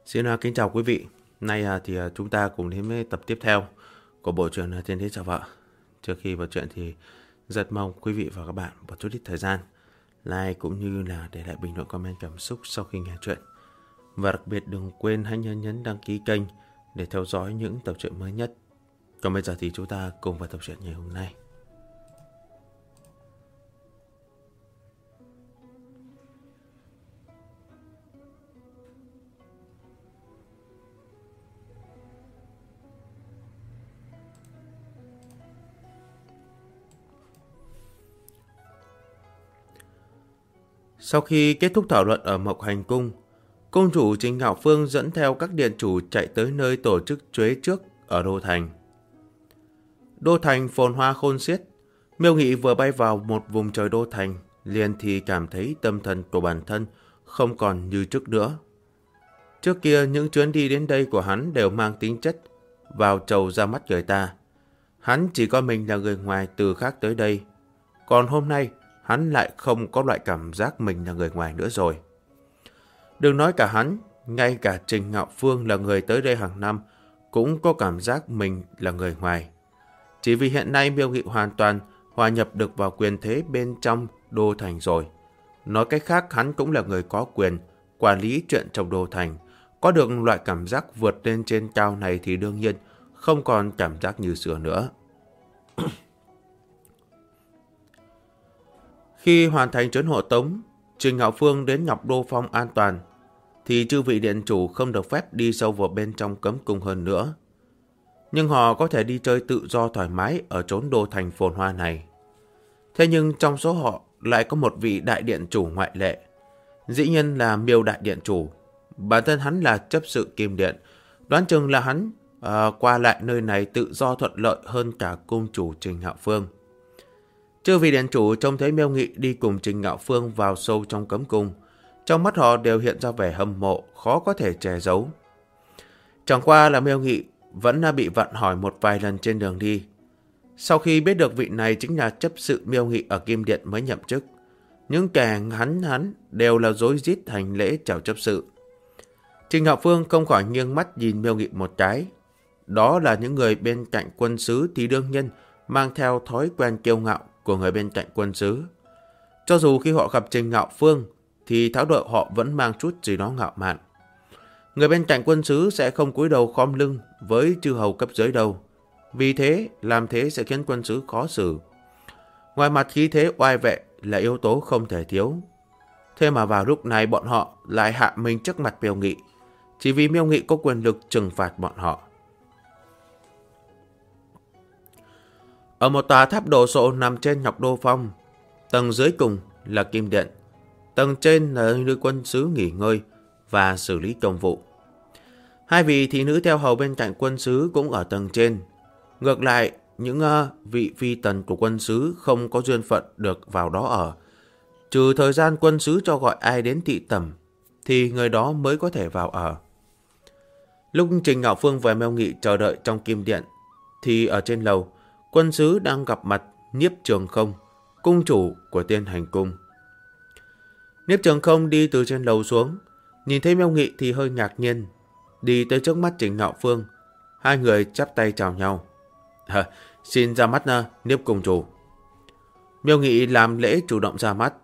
Xin kính chào quý vị. Nay chúng ta cùng đến với tập tiếp theo của bộ truyện Thiên Thế Chào Vợ. Trước khi vào chuyện thì rất mong quý vị và các bạn một chút ít thời gian like cũng như là để lại bình luận comment cảm xúc sau khi nghe chuyện. Và đặc biệt đừng quên hãy nhấn đăng ký kênh để theo dõi những tập truyện mới nhất. Còn bây giờ thì chúng ta cùng vào tập truyện ngày hôm nay. Sau khi kết thúc thảo luận ở Mộc Hành Cung, cung chủ Trình Ngạo Phương dẫn theo các điện chủ chạy tới nơi tổ chức chuế trước ở Đô Thành. Đô Thành phồn hoa khôn xiết, Miêu Nghị vừa bay vào một vùng trời Đô Thành, liền thì cảm thấy tâm thần của bản thân không còn như trước nữa. Trước kia những chuyến đi đến đây của hắn đều mang tính chất vào chầu ra mắt người ta. Hắn chỉ coi mình là người ngoài từ khác tới đây. Còn hôm nay, hắn lại không có loại cảm giác mình là người ngoài nữa rồi. Đừng nói cả hắn, ngay cả Trình Ngạo Phương là người tới đây hàng năm cũng có cảm giác mình là người ngoài. Chỉ vì hiện nay Miêu Nghị hoàn toàn hòa nhập được vào quyền thế bên trong Đô Thành rồi. Nói cách khác, hắn cũng là người có quyền quản lý chuyện trong Đô Thành. Có được loại cảm giác vượt lên trên cao này thì đương nhiên không còn cảm giác như xưa nữa. Khi hoàn thành chuyến hộ tống, Trình Ngạo Phương đến Ngọc Đô Phong an toàn, thì chư vị điện chủ không được phép đi sâu vào bên trong cấm cung hơn nữa. Nhưng họ có thể đi chơi tự do thoải mái ở chốn Đô Thành phồn hoa này. Thế nhưng trong số họ lại có một vị đại điện chủ ngoại lệ. Dĩ nhiên là Miêu đại điện chủ. Bản thân hắn là chấp sự Kim Điện. Đoán chừng là hắn qua lại nơi này tự do thuận lợi hơn cả cung chủ Trình Ngạo Phương. Chư vị điện chủ trông thấy Miêu Nghị đi cùng Trình Ngạo Phương vào sâu trong cấm cung. Trong mắt họ đều hiện ra vẻ hâm mộ, khó có thể che giấu. Chẳng qua là Miêu Nghị vẫn bị vặn hỏi một vài lần trên đường đi. Sau khi biết được vị này chính là chấp sự Miêu Nghị ở Kim Điện mới nhậm chức, những kẻ hắn đều là rối rít hành lễ chào chấp sự. Trình Ngạo Phương không khỏi nghiêng mắt nhìn Miêu Nghị một cái. Đó là những người bên cạnh quân sứ thì đương nhiên mang theo thói quen kiêu ngạo của người bên cạnh quân sứ. Cho dù khi họ gặp Trình Ngạo Phương thì thái độ họ vẫn mang chút gì đó ngạo mạn. Người bên cạnh quân sứ sẽ không cúi đầu khom lưng với chư hầu cấp dưới đâu. Vì thế, làm thế sẽ khiến quân sứ khó xử. Ngoài mặt khí thế oai vệ là yếu tố không thể thiếu. Thế mà vào lúc này bọn họ lại hạ mình trước mặt Miêu Nghị, chỉ vì Miêu Nghị có quyền lực trừng phạt bọn họ. Ở một tòa tháp đồ sộ nằm trên Ngọc Đô Phong, tầng dưới cùng là Kim Điện, tầng trên là nơi quân sứ nghỉ ngơi và xử lý công vụ. Hai vị thị nữ theo hầu bên cạnh quân sứ cũng ở tầng trên. Ngược lại, những vị phi tần của quân sứ không có duyên phận được vào đó ở. Trừ thời gian quân sứ cho gọi ai đến thị tẩm, thì người đó mới có thể vào ở. Lúc Trình Ngạo Phương và Miêu Nghị chờ đợi trong Kim Điện, thì ở trên lầu, quân sứ đang gặp mặt Nhiếp Trường Không, cung chủ của Tiên Hành Cung. Nhiếp Trường Không đi từ trên lầu xuống, nhìn thấy Miêu Nghị thì hơi ngạc nhiên, đi tới trước mắt Trình Ngạo Phương. Hai người chắp tay chào nhau. Xin ra mắt Nhiếp cung chủ. Miêu Nghị làm lễ chủ động ra mắt.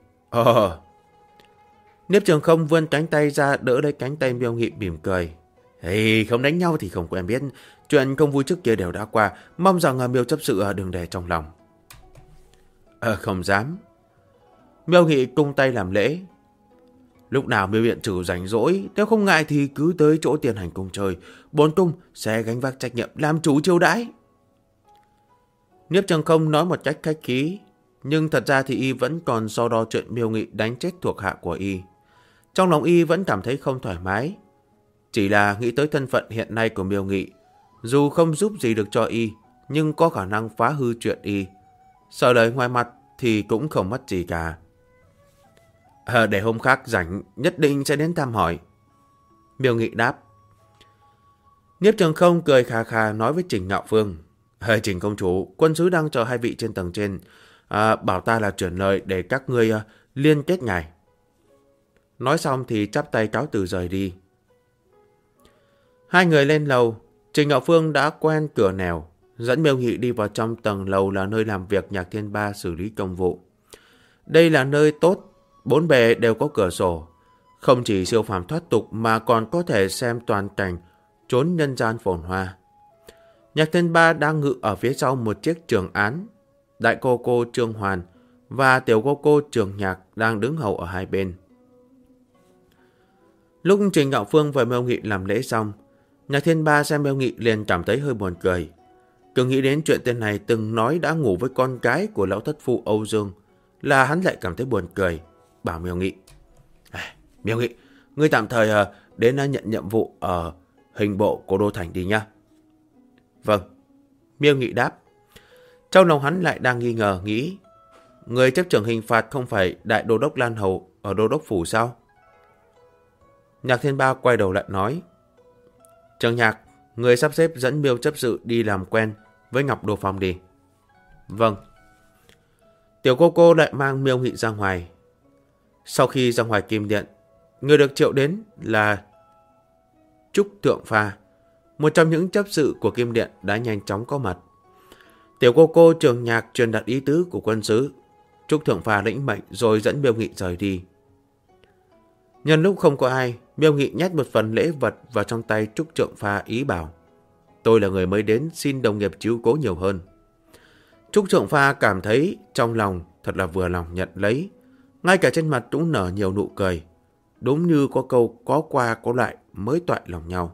Nhiếp Trường Không vươn cánh tay ra đỡ lấy cánh tay Miêu Nghị mỉm cười. Không đánh nhau thì không quen biết. Chuyện không vui trước kia đều đã qua. Mong rằng Miêu chấp sự đừng để trong lòng. Không dám. Miêu Nghị cung tay làm lễ. Lúc nào Miêu điện chủ rảnh rỗi, nếu không ngại thì cứ tới chỗ Tiên Hành Cung chơi. Bổn cung sẽ gánh vác trách nhiệm làm chủ chiêu đãi. Nhiếp Trường Không nói một cách khách khí, nhưng thật ra thì y vẫn còn so đo chuyện Miêu Nghị đánh chết thuộc hạ của y. Trong lòng y vẫn cảm thấy không thoải mái. Chỉ là nghĩ tới thân phận hiện nay của Miêu Nghị, dù không giúp gì được cho y, nhưng có khả năng phá hư chuyện y. Sợ lời ngoài mặt thì cũng không mất gì cả. Để hôm khác rảnh nhất định sẽ đến thăm hỏi. Miêu Nghị đáp. Nhiếp Trường Không cười khà khà nói với Trình Ngạo Phương. Trình công chủ, quân sứ đang chờ hai vị trên tầng trên. Bảo ta là chuyển lời để các ngươi liên kết ngài. Nói xong thì chắp tay cáo từ rời đi. Hai người lên lầu, Trình Ngạo Phương đã quen cửa nẻo, dẫn Miêu Nghị đi vào trong tầng lầu là nơi làm việc Nhạc Thiên Ba xử lý công vụ. Đây là nơi tốt, bốn bề đều có cửa sổ. Không chỉ siêu phàm thoát tục mà còn có thể xem toàn cảnh trốn nhân gian phồn hoa. Nhạc Thiên Ba đang ngự ở phía sau một chiếc trường án. Đại cô cô Trương Hoàn và tiểu cô cô Trường Nhạc đang đứng hầu ở hai bên. Lúc Trình Ngạo Phương và Miêu Nghị làm lễ xong, Nhạc Thiên Ba xem Miêu Nghị liền cảm thấy hơi buồn cười. Cứ nghĩ đến chuyện tên này từng nói đã ngủ với con gái của lão thất phu Âu Dương, là hắn lại cảm thấy buồn cười, bảo Miêu Nghị. Miêu Nghị, ngươi tạm thời đến nhận nhiệm vụ ở hình bộ của Đô Thành đi nhá. Vâng, Miêu Nghị đáp. Trong lòng hắn lại đang nghi ngờ nghĩ, người chấp trưởng hình phạt không phải đại đô đốc Lan Hầu ở đô đốc phủ sao? Nhạc Thiên Ba quay đầu lại nói, Trường Nhạc, người sắp xếp dẫn Miêu chấp sự đi làm quen với Ngọc Đô Phong đi. Vâng. Tiểu cô cô lại mang Miêu Nghị ra ngoài. Sau khi ra ngoài kim điện, người được triệu đến là Trúc Thượng Pha, một trong những chấp sự của kim điện đã nhanh chóng có mặt. Tiểu cô cô Trường Nhạc truyền đạt ý tứ của quân sứ. Trúc Thượng Pha lĩnh mệnh rồi dẫn Miêu Nghị rời đi. Nhân lúc không có ai, Miêu Nghị nhét một phần lễ vật vào trong tay Trúc Thượng Pha ý bảo, tôi là người mới đến, xin đồng nghiệp chiếu cố nhiều hơn. Trúc Thượng Pha cảm thấy trong lòng thật là vừa lòng nhận lấy, ngay cả trên mặt cũng nở nhiều nụ cười. Đúng như có câu có qua có lại mới toại lòng nhau.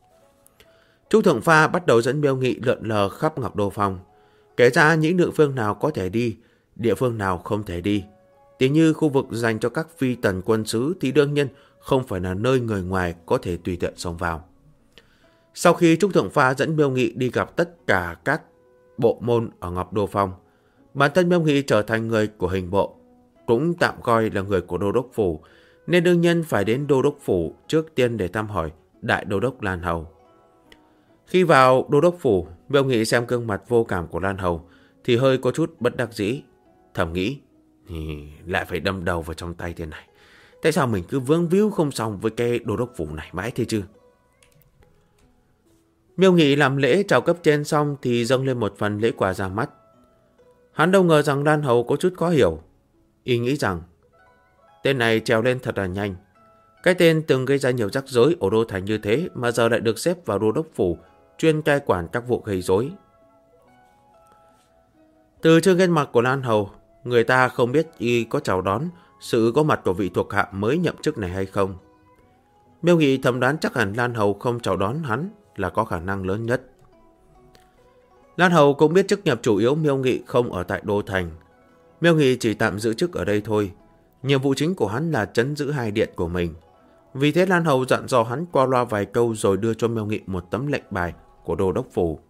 Trúc Thượng Pha bắt đầu dẫn Miêu Nghị lượn lờ khắp Ngọc Đô Phong, kể ra những địa phương nào có thể đi, địa phương nào không thể đi. Tỉ như khu vực dành cho các phi tần quân sứ thì đương nhiên không phải là nơi người ngoài có thể tùy tiện xông vào. Sau khi Trúc Thượng Pha dẫn Miêu Nghị đi gặp tất cả các bộ môn ở Ngọc Đô Phong, bản thân Miêu Nghị trở thành người của hình bộ, cũng tạm coi là người của đô đốc phủ, nên đương nhiên phải đến đô đốc phủ trước tiên để thăm hỏi đại đô đốc Lan Hầu. Khi vào đô đốc phủ, Miêu Nghị xem gương mặt vô cảm của Lan Hầu thì hơi có chút bất đắc dĩ, thầm nghĩ, lại phải đâm đầu vào trong tay thế này. Tại sao mình cứ vướng víu không xong với cái đô đốc phủ này mãi thế chứ? Miêu Nghị làm lễ chào cấp trên xong thì dâng lên một phần lễ quà ra mắt. Hắn đâu ngờ rằng Lan Hầu có chút khó hiểu. Y nghĩ rằng tên này trèo lên thật là nhanh. Cái tên từng gây ra nhiều rắc rối ở đô thành như thế mà giờ lại được xếp vào đô đốc phủ chuyên cai quản các vụ gây rối. Từ trên gương mặt của Lan Hầu, người ta không biết y có chào đón sự có mặt của vị thuộc hạ mới nhậm chức này hay không. Miêu Nghị thầm đoán chắc hẳn Lan Hầu không chào đón hắn là có khả năng lớn nhất. Lan Hầu cũng biết chức nhập chủ yếu Miêu Nghị không ở tại đô thành. Miêu Nghị chỉ tạm giữ chức ở đây thôi. Nhiệm vụ chính của hắn là trấn giữ hai điện của mình. Vì thế Lan Hầu dặn dò hắn qua loa vài câu rồi đưa cho Miêu Nghị một tấm lệnh bài của đô đốc phủ.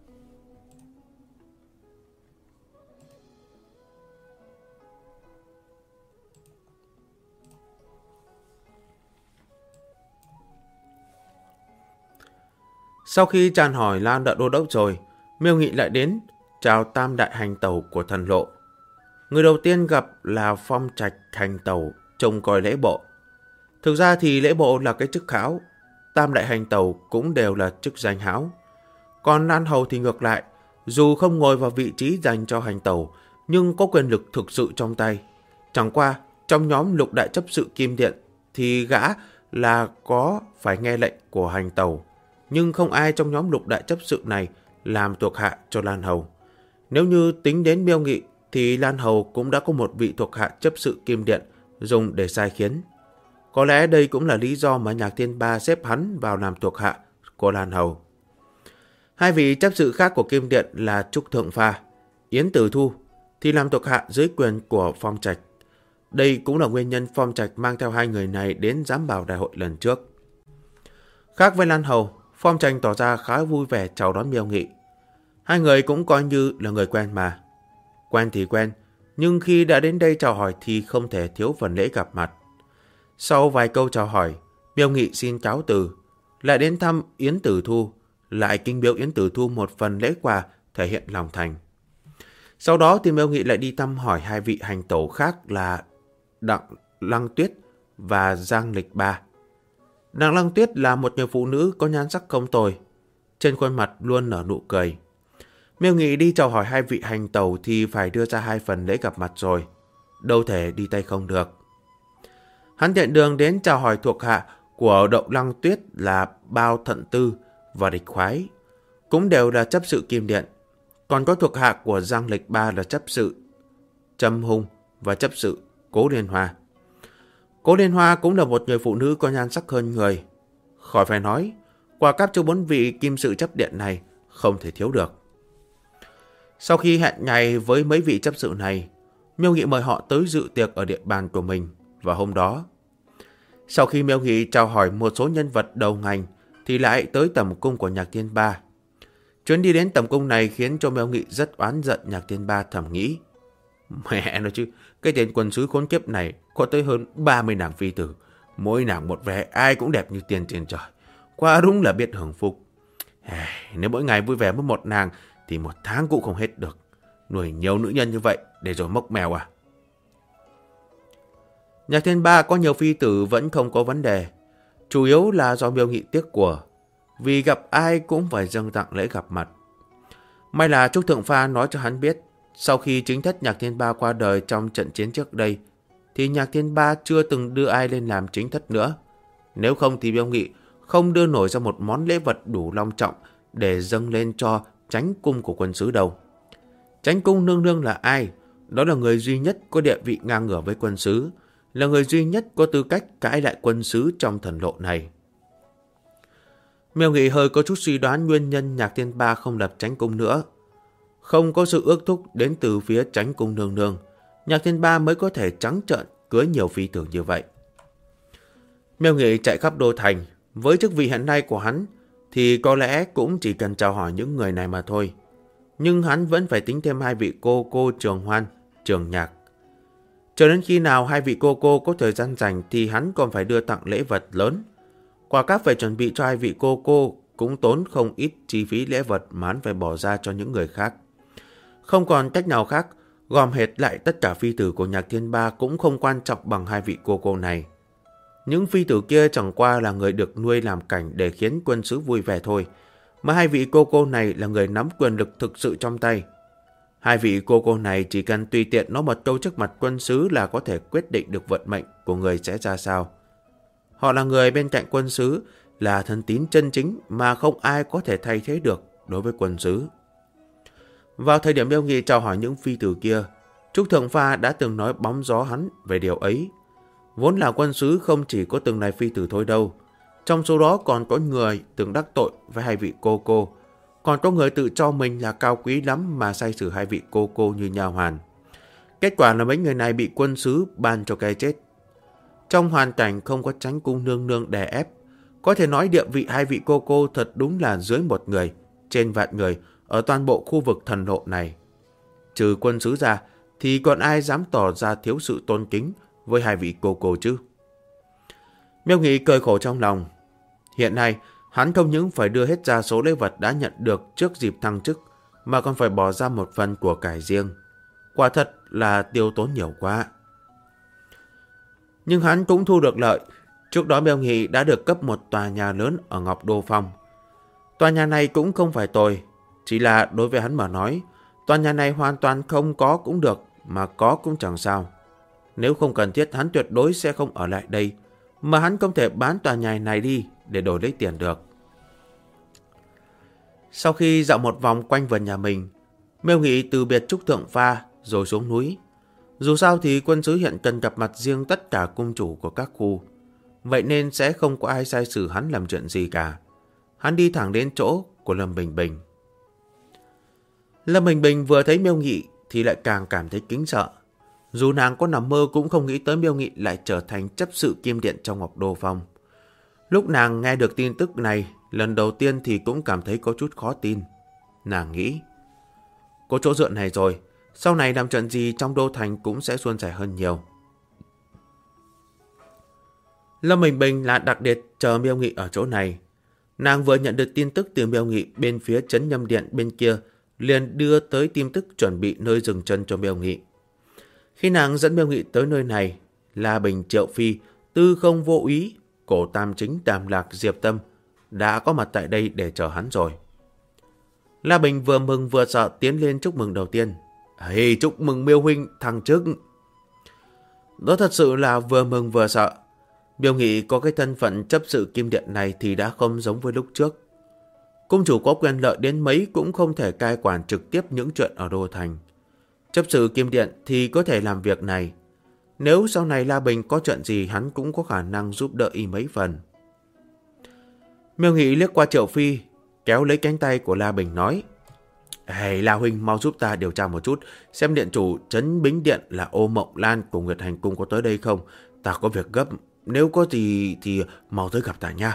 Sau khi tràn hỏi Lan đại đô đốc rồi, Miêu Nghị lại đến chào tam đại hành tẩu của thần lộ. Người đầu tiên gặp là Phong Trạch hành tẩu trông coi lễ bộ. Thực ra thì lễ bộ là cái chức khảo, tam đại hành tẩu cũng đều là chức danh hão. Còn Lan Hầu thì ngược lại, dù không ngồi vào vị trí dành cho hành tẩu, nhưng có quyền lực thực sự trong tay. Chẳng qua, trong nhóm lục đại chấp sự Kim Điện thì gã là có phải nghe lệnh của hành tẩu, nhưng không ai trong nhóm lục đại chấp sự này làm thuộc hạ cho Lan Hầu. Nếu như tính đến Miêu Nghị thì Lan Hầu cũng đã có một vị thuộc hạ chấp sự Kim Điện dùng để sai khiến. Có lẽ đây cũng là lý do mà Nhạc Thiên Ba xếp hắn vào làm thuộc hạ của Lan Hầu. Hai vị chấp sự khác của Kim Điện là Trúc Thượng Pha, Yến Tử Thu thì làm thuộc hạ dưới quyền của Phong Trạch. Đây cũng là nguyên nhân Phong Trạch mang theo hai người này đến giám bảo đại hội lần trước. Khác với Lan Hầu, Phong Trạch tỏ ra khá vui vẻ chào đón Miêu Nghị. Hai người cũng coi như là người quen mà. Quen thì quen, nhưng khi đã đến đây chào hỏi thì không thể thiếu phần lễ gặp mặt. Sau vài câu chào hỏi, Miêu Nghị xin cáo từ, lại đến thăm Yến Tử Thu, lại kinh biếu Yến Tử Thu một phần lễ quà thể hiện lòng thành. Sau đó thì Miêu Nghị lại đi thăm hỏi hai vị hành tẩu khác là Đặng Lăng Tuyết và Giang Lịch Ba. Nàng Lăng Tuyết là một người phụ nữ có nhan sắc không tồi, trên khuôn mặt luôn nở nụ cười. Miêu Nghị đi chào hỏi hai vị hành tẩu thì phải đưa ra 2 phần lễ gặp mặt rồi, đâu thể đi tay không được. Hắn tiện đường đến chào hỏi thuộc hạ của Đậu Lăng Tuyết là Bao Thận Tư và Địch Khoái, cũng đều là chấp sự Kim Điện. Còn có thuộc hạ của Giang Lịch Ba là chấp sự Trâm Hung và chấp sự Cố Liên Hoa. Cố Liên Hoa cũng là một người phụ nữ có nhan sắc hơn người. Khỏi phải nói, quà cáp cho 4 vị kim sự chấp điện này không thể thiếu được. Sau khi hẹn ngày với mấy vị chấp sự này, Miêu Nghị mời họ tới dự tiệc ở địa bàn của mình vào hôm đó. Sau khi Miêu Nghị chào hỏi một số nhân vật đầu ngành thì lại tới tẩm cung của Nhạc Thiên Ba. Chuyến đi đến tẩm cung này khiến cho Miêu Nghị rất oán giận Nhạc Thiên Ba, thầm nghĩ: mẹ nói chứ, cái tên quân sứ khốn kiếp này có tới hơn 30 nàng phi tử, mỗi nàng một vẻ, ai cũng đẹp như tiên trên trời. Quá đúng là biết hưởng phúc. Nếu mỗi ngày vui vẻ với một nàng thì 1 tháng cũng không hết được. Nuôi nhiều nữ nhân như vậy để rồi mốc mèo à? Nhạc Thiên Ba có nhiều phi tử vẫn không có vấn đề, chủ yếu là do Miêu Nghị tiếc của, vì gặp ai cũng phải dâng tặng lễ gặp mặt. May là Trúc Thượng Pha nói cho hắn biết, sau khi chính thất Nhạc Thiên Ba qua đời trong trận chiến trước đây, thì Nhạc Thiên Ba chưa từng đưa ai lên làm chính thất nữa. Nếu không thì Miêu Nghị không đưa nổi ra một món lễ vật đủ long trọng để dâng lên cho chánh cung của quân sứ đâu. Chánh cung nương nương là ai? Đó là người duy nhất có địa vị ngang ngửa với quân sứ, là người duy nhất có tư cách cãi lại quân sứ trong thần lộ này. Miêu Nghị hơi có chút suy đoán nguyên nhân Nhạc Thiên Ba không lập chánh cung nữa. Không có sự ước thúc đến từ phía chánh cung nương nương, Nhạc Thiên Ba mới có thể trắng trợn cưới nhiều phi tử như vậy. Miêu Nghị chạy khắp đô thành, với chức vị hiện nay của hắn thì có lẽ cũng chỉ cần chào hỏi những người này mà thôi. Nhưng hắn vẫn phải tính thêm 2 vị cô Trường Hoan, Trường Nhạc. Cho đến khi nào 2 vị cô có thời gian rảnh thì hắn còn phải đưa tặng lễ vật lớn. Quà cáp phải chuẩn bị cho 2 vị cô cũng tốn không ít chi phí lễ vật mà hắn phải bỏ ra cho những người khác. Không còn cách nào khác, gom hệt lại tất cả phi tử của Nhạc Thiên Ba cũng không quan trọng bằng 2 vị cô này. Những phi tử kia chẳng qua là người được nuôi làm cảnh để khiến quân sứ vui vẻ thôi, mà 2 vị cô này là người nắm quyền lực thực sự trong tay. 2 vị cô này chỉ cần tùy tiện nói một câu trước mặt quân sứ là có thể quyết định được vận mệnh của người sẽ ra sao. Họ là người bên cạnh quân sứ, là thân tín chân chính mà không ai có thể thay thế được đối với quân sứ. Vào thời điểm Miêu Nghị chào hỏi những phi tử kia, Trúc Thượng Pha đã từng nói bóng gió hắn về điều ấy. Vốn là quân sứ không chỉ có từng này phi tử thôi đâu. Trong số đó còn có người từng đắc tội với 2 vị cô. Còn có người tự cho mình là cao quý lắm mà sai xử 2 vị cô như nha hoàn. Kết quả là mấy người này bị quân sứ ban cho cái chết. Trong hoàn cảnh không có chánh cung nương nương đè ép, có thể nói địa vị 2 vị cô thật đúng là dưới 1 người, trên vạn người ở toàn bộ khu vực thần lộ này. Trừ quân sứ ra thì còn ai dám tỏ ra thiếu sự tôn kính với 2 vị cô chứ? Miêu Nghị cười khổ trong lòng. Hiện nay, hắn không những phải đưa hết ra số lễ vật đã nhận được trước dịp thăng chức, mà còn phải bỏ ra một phần của cải riêng. Quả thật là tiêu tốn nhiều quá. Nhưng hắn cũng thu được lợi. Trước đó Miêu Nghị đã được cấp một tòa nhà lớn ở Ngọc Đô Phong. Tòa nhà này cũng không phải tồi, chỉ là đối với hắn mà nói, tòa nhà này hoàn toàn không có cũng được, mà có cũng chẳng sao. Nếu không cần thiết, hắn tuyệt đối sẽ không ở lại đây, mà hắn không thể bán tòa nhà này đi để đổi lấy tiền được. Sau khi dạo một vòng quanh vườn nhà mình, Miêu Nghị từ biệt Trúc Thượng Pha rồi xuống núi. Dù sao thì quân sứ hiện cần gặp mặt riêng tất cả cung chủ của các khu, vậy nên sẽ không có ai sai xử hắn làm chuyện gì cả. Hắn đi thẳng đến chỗ của Lâm Bình Bình. Lâm Bình Bình vừa thấy Miêu Nghị thì lại càng cảm thấy kính sợ. Dù nàng có nằm mơ cũng không nghĩ tới Miêu Nghị lại trở thành chấp sự Kim Điện trong Ngọc Đô Phong. Lúc nàng nghe được tin tức này, lần đầu tiên thì cũng cảm thấy có chút khó tin. Nàng nghĩ, có chỗ dựa này rồi, sau này làm chuyện gì trong đô thành cũng sẽ suôn sẻ hơn nhiều. Lâm Bình Bình là đặc biệt chờ Miêu Nghị ở chỗ này. Nàng vừa nhận được tin tức từ Miêu Nghị bên phía trấn Nhâm Điện bên kia, liền đưa tới tin tức chuẩn bị nơi dừng chân cho Miêu Nghị. Khi nàng dẫn Miêu Nghị tới nơi này, La Bình, Triệu Phi, Tư Không vô ý Cổ tam chính Đàm Lạc Diệp Tâm đã có mặt tại đây để chờ hắn rồi. La Bình vừa mừng vừa sợ tiến lên chúc mừng đầu tiên. Hey, chúc mừng Miêu huynh thăng chức. Đó thật sự là vừa mừng vừa sợ. Miêu Nghị có cái thân phận chấp sự Kim Điện này thì đã không giống với lúc trước. Cung chủ có quyền lợi đến mấy cũng không thể cai quản trực tiếp những chuyện ở Đô Thành. Chấp sự Kim Điện thì có thể làm việc này. Nếu sau này La Bình có chuyện gì hắn cũng có khả năng giúp đỡ y mấy phần. Miêu Nghị liếc qua Triệu Phi, kéo lấy cánh tay của La Bình nói: Hey, La huynh mau giúp ta điều tra một chút, xem điện chủ Trấn Bính Điện là Ô Mộng Lan của Nguyệt Hành Cung có tới đây không. Ta có việc gấp, nếu có gì thì mau tới gặp ta nha.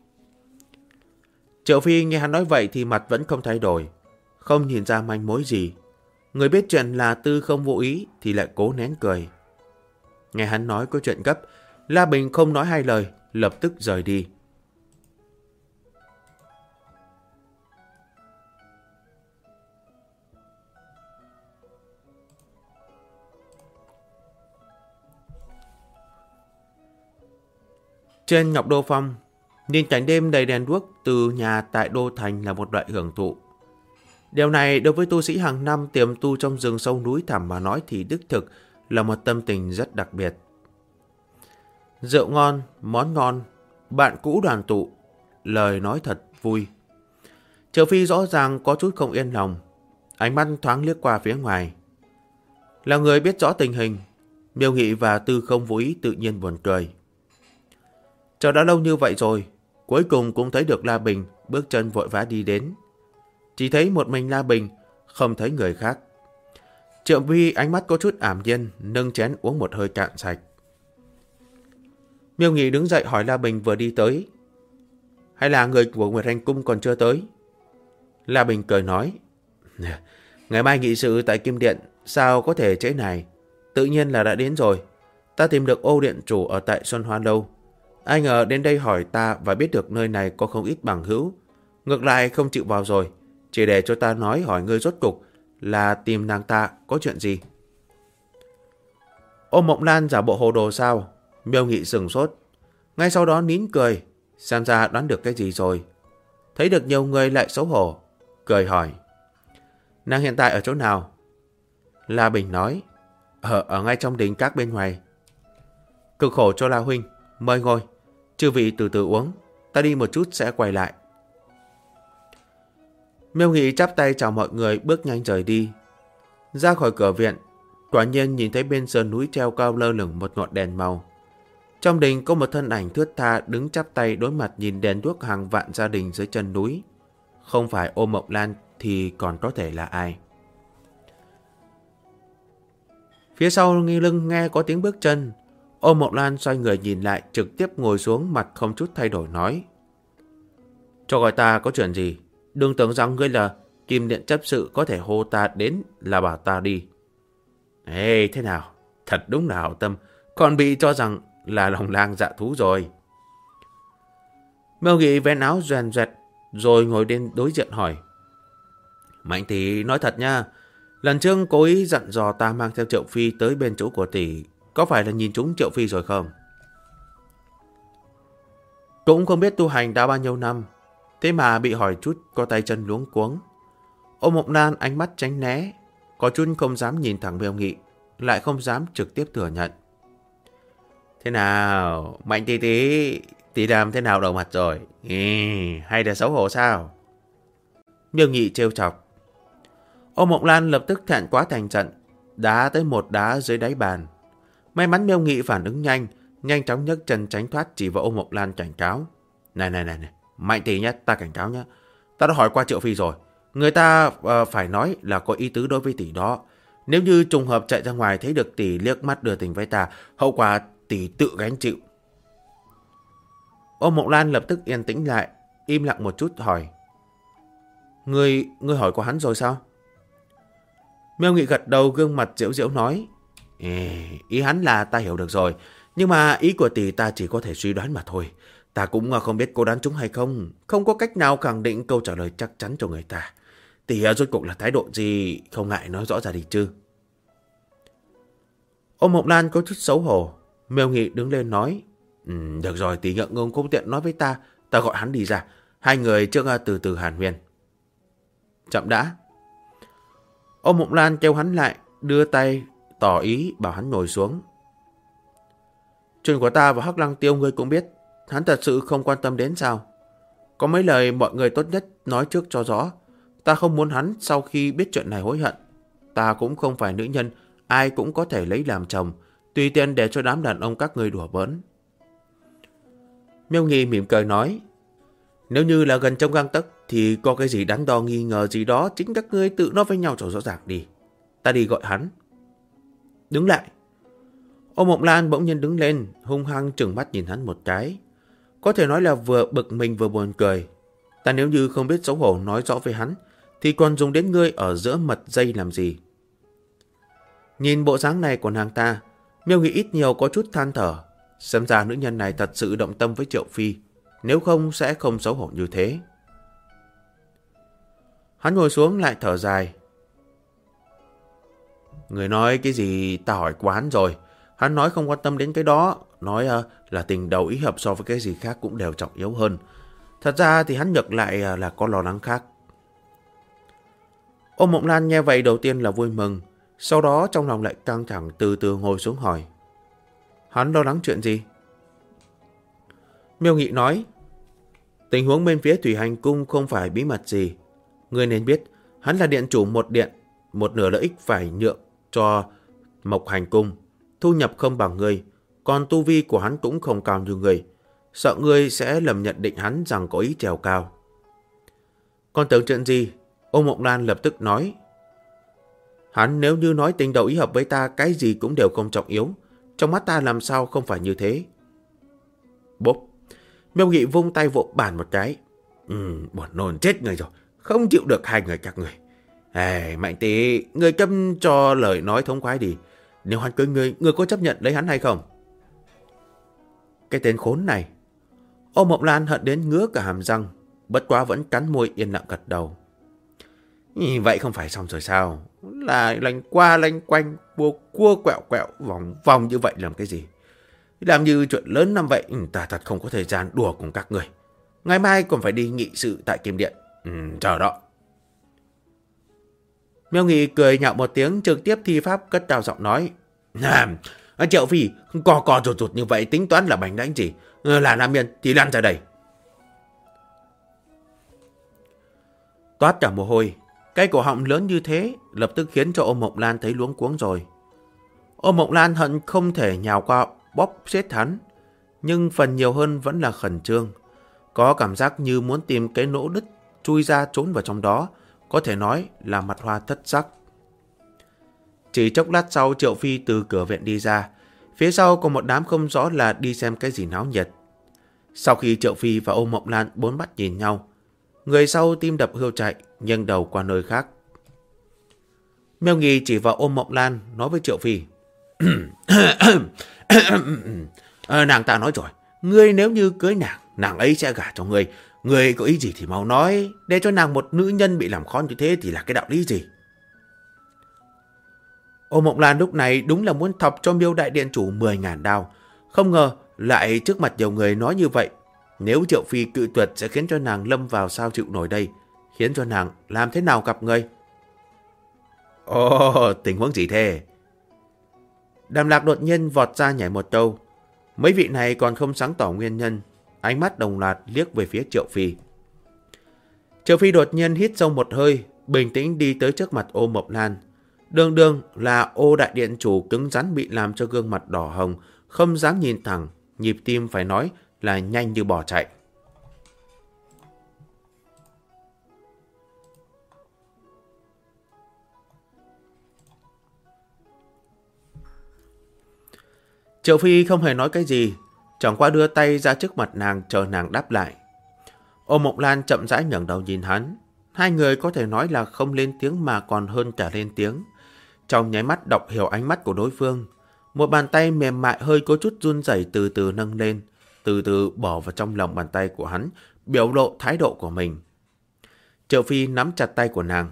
Triệu Phi nghe hắn nói vậy thì mặt vẫn không thay đổi, không nhìn ra manh mối gì. Người biết chuyện là Tư không vô ý thì lại cố nén cười. Nghe hắn nói có chuyện gấp, La Bình không nói hai lời, lập tức rời đi. Trên Ngọc Đô Phong, nhìn cảnh đêm đầy đèn đuốc từ nhà tại Đô Thành là một loại hưởng thụ. Điều này đối với tu sĩ hàng năm tiềm tu trong rừng sâu núi thẳm mà nói thì đích thực là một tâm tình rất đặc biệt. Rượu ngon, món ngon, bạn cũ đoàn tụ, lời nói thật vui. Triệu Phi rõ ràng có chút không yên lòng, ánh mắt thoáng liếc qua phía ngoài. Là người biết rõ tình hình, Miêu Nghị và Tư không vô ý tự nhiên buồn cười. Chờ đã lâu như vậy rồi, cuối cùng cũng thấy được La Bình bước chân vội vã đi đến. Chỉ thấy một mình La Bình, không thấy người khác. Triệu Phi ánh mắt có chút ảm nhiên, nâng chén uống một hơi cạn sạch. Miêu Nghị đứng dậy hỏi La Bình vừa đi tới: Hay là người của Nguyệt Hành Cung còn chưa tới? La Bình cười nói: Ngày mai nghị sự tại Kim Điện, sao có thể trễ này? Tự nhiên là đã đến rồi. Ta tìm được Ô điện chủ ở tại Xuân Hoa Lâu. Ai ngờ đến đây hỏi ta và biết được nơi này có không ít bằng hữu. Ngược lại không chịu vào rồi, chỉ để cho ta nói hỏi ngươi rốt cục là tìm nàng ta có chuyện gì. Ô Mộng Lan giả bộ hồ đồ sao? Miêu Nghị sửng sốt, ngay sau đó nín cười, xem ra đoán được cái gì rồi. Thấy được nhiều người lại xấu hổ, cười hỏi: Nàng hiện tại ở chỗ nào? La Bình nói: Ở ngay trong đình các bên ngoài. Cực khổ cho La huynh, mời ngồi, chư vị từ từ uống, ta đi một chút sẽ quay lại. Miêu Nghị chắp tay chào mọi người bước nhanh rời đi. Ra khỏi cửa viện, quả nhiên nhìn thấy bên sườn núi treo cao lơ lửng một ngọn đèn màu. Trong đình có một thân ảnh thướt tha đứng chắp tay đối mặt nhìn đèn đuốc hàng vạn gia đình dưới chân núi. Không phải Ô Mộng Lan thì còn có thể là ai? Phía sau nghi lưng nghe có tiếng bước chân. Ô Mộng Lan xoay người nhìn lại, trực tiếp ngồi xuống, mặt không chút thay đổi nói: Cho gọi ta có chuyện gì? Đừng tưởng rằng ngươi là Kim Điện chấp sự có thể hô ta đến là bảo ta đi. Ê, thế nào? Thật đúng là hảo tâm, còn bị cho rằng là lòng lang dạ thú rồi. Miêu Nghị vén áo doèn doẹt rồi ngồi đến đối diện hỏi: Mạnh tỷ nói thật nha, lần trước cố ý dặn dò ta mang theo Triệu Phi tới bên chỗ của tỷ, có phải là nhìn trúng Triệu Phi rồi không? Cũng không biết tu hành đã bao nhiêu năm, thế mà bị hỏi chút có tay chân luống cuống. Ô Mộng Lan ánh mắt tránh né, có chút không dám nhìn thẳng Miêu Nghị, lại không dám trực tiếp thừa nhận. Thế nào, Mạnh tỷ tỷ, tỷ làm thế nào đầu mặt rồi? Hay là xấu hổ sao? Miêu Nghị trêu chọc. Ô Mộng Lan lập tức thẹn quá thành giận, đá tới một đá dưới đáy bàn. May mắn Miêu Nghị phản ứng nhanh, nhanh chóng nhấc chân tránh thoát, chỉ vào Ô Mộng Lan cảnh cáo: Này, Mạnh tỷ nhé, ta cảnh cáo nhé. Ta đã hỏi qua Triệu Phi rồi, người ta phải nói là có ý tứ đối với tỷ đó. Nếu như trùng hợp chạy ra ngoài thấy được tỷ liếc mắt đưa tình với ta, hậu quả tỷ tự gánh chịu. Ô Mộng Lan lập tức yên tĩnh lại, im lặng một chút hỏi: Ngươi hỏi qua hắn rồi sao? Miêu Nghị gật đầu, gương mặt giễu giễu nói: Ý hắn là ta hiểu được rồi, nhưng mà ý của tỷ ta chỉ có thể suy đoán mà thôi. Ta cũng không biết cô đoán trúng hay không, không có cách nào khẳng định câu trả lời chắc chắn cho người ta. Tỷ rốt cuộc là thái độ gì, không ngại nói rõ ra đi chứ. Ô Mộng Lan có chút xấu hổ. Miêu Nghị đứng lên nói: Được rồi, tỷ ngượng ngùng không tiện nói với ta. Ta gọi hắn đi ra. Hai người trước từ từ hàn huyên. Chậm đã. Ô Mộng Lan kêu hắn lại, đưa tay tỏ ý bảo hắn ngồi xuống. Chuyện của ta và Hắc Lăng Tiêu ngươi cũng biết. Hắn thật sự không quan tâm đến sao? Có mấy lời mọi người tốt nhất nói trước cho rõ. Ta không muốn hắn sau khi biết chuyện này hối hận. Ta cũng không phải nữ nhân, ai cũng có thể lấy làm chồng, tùy tiện để cho đám đàn ông các ngươi đùa bỡn. Miêu Nghi mỉm cười nói, nếu như là gần trong gang tấc thì có cái gì đắn đo nghi ngờ gì đó, chính các ngươi tự nói với nhau cho rõ ràng đi. Ta đi gọi hắn. Đứng lại. Ô Mộng Lan bỗng nhiên đứng lên, hung hăng trừng mắt nhìn hắn một cái. Có thể nói là vừa bực mình vừa buồn cười. Ta nếu như không biết xấu hổ nói rõ với hắn, thì còn dùng đến ngươi ở giữa mật dây làm gì? Nhìn bộ dáng này của nàng ta, Miêu Nghị ít nhiều có chút than thở. Xem ra nữ nhân này thật sự động tâm với Triệu Phi, nếu không sẽ không xấu hổ như thế. Hắn ngồi xuống lại thở dài. Người nói cái gì ta hỏi quán rồi. Hắn nói không quan tâm đến cái đó, nói là tình đầu ý hợp so với cái gì khác cũng đều trọng yếu hơn. Thật ra thì hắn ngược lại là có lo lắng khác. Ô Mộng Lan nghe vậy đầu tiên là vui mừng, sau đó trong lòng lại căng thẳng, từ từ ngồi xuống hỏi. Hắn lo lắng chuyện gì? Miêu Nghị nói, tình huống bên phía Thủy Hành Cung không phải bí mật gì. Ngươi nên biết, hắn là điện chủ một điện, một nửa lợi ích phải nhượng cho Mộc Hành Cung. Thu nhập không bằng ngươi, còn tu vi của hắn cũng không cao như ngươi. Sợ ngươi sẽ lầm nhận định hắn rằng có ý trèo cao. Còn tưởng chuyện gì? Ô Mộng Lan lập tức nói. Hắn nếu như nói tình đầu ý hợp với ta, cái gì cũng đều không trọng yếu. Trong mắt ta làm sao không phải như thế? Bốp. Miêu Nghị vung tay vỗ bàn một cái. Buồn nôn chết người rồi. Không chịu được hai người các người. Mạnh Tỷ, người câm cho lời nói thống khoái đi. Nếu hắn cưới ngươi có chấp nhận lấy hắn hay không? Cái tên khốn này. Ô Mộng Lan hận đến ngứa cả hàm răng, bất quá vẫn cắn môi yên lặng gật đầu. Vậy không phải xong rồi sao? Là lanh qua lanh quanh, cua quẹo quẹo, vòng vòng như vậy làm cái gì? Làm như chuyện lớn năm vậy, ta thật không có thời gian đùa cùng các người. Ngày mai còn phải đi nghị sự tại Kim Điện. Chờ đó. Miêu Nghị cười nhạo một tiếng, trực tiếp thi pháp cất cao giọng nói. Triệu Phi, co rụt rụt như vậy tính toán là bành đánh gì? Là nam nhân thì lăn ra đây. Toát cả mồ hôi, cái cổ họng lớn như thế lập tức khiến cho Ô Mộng Lan thấy luống cuống rồi. Ô Mộng Lan hận không thể nhào qua bóp chết hắn, nhưng phần nhiều hơn vẫn là khẩn trương. Có cảm giác như muốn tìm cái nỗ đứt chui ra trốn vào trong đó, có thể nói là mặt hoa thất sắc. Chỉ chốc lát sau, Triệu Phi từ cửa viện đi ra. Phía sau có một đám không rõ là đi xem cái gì náo nhiệt. Sau khi Triệu Phi và Ô Mộng Lan bốn mắt nhìn nhau, người sau tim đập hươu chạy, nghiêng đầu qua nơi khác. Miêu Nghị chỉ vào Ô Mộng Lan nói với Triệu Phi. Nàng ta nói rồi, ngươi nếu như cưới nàng ấy sẽ gả cho ngươi. Ngươi có ý gì thì mau nói, để cho nàng một nữ nhân bị làm khó như thế thì là cái đạo lý gì? Ô Mộng Lan lúc này đúng là muốn thọc cho Miêu đại điện chủ 10.000 đao. Không ngờ lại trước mặt nhiều người nói như vậy. Nếu Triệu Phi cự tuyệt sẽ khiến cho nàng lâm vào sao chịu nổi đây. Khiến cho nàng làm thế nào gặp ngươi? Ồ, tình huống gì thế? Đàm Lạc đột nhiên vọt ra nhảy một câu. Mấy vị này còn không sáng tỏ nguyên nhân, ánh mắt đồng loạt liếc về phía Triệu Phi. Triệu Phi đột nhiên hít sâu một hơi, bình tĩnh đi tới trước mặt Ô Mộng Lan. Đương đương là Ô đại điện chủ cứng rắn bị làm cho gương mặt đỏ hồng, không dám nhìn thẳng, nhịp tim phải nói là nhanh như bỏ chạy. Triệu Phi không hề nói cái gì, chẳng qua đưa tay ra trước mặt nàng chờ nàng đáp lại. Ô Mộng Lan chậm rãi ngẩng đầu nhìn hắn. Hai người có thể nói là không lên tiếng mà còn hơn cả lên tiếng. Trong nháy mắt đọc hiểu ánh mắt của đối phương, một bàn tay mềm mại hơi có chút run rẩy từ từ nâng lên, từ từ bỏ vào trong lòng bàn tay của hắn, biểu lộ thái độ của mình. Triệu Phi nắm chặt tay của nàng.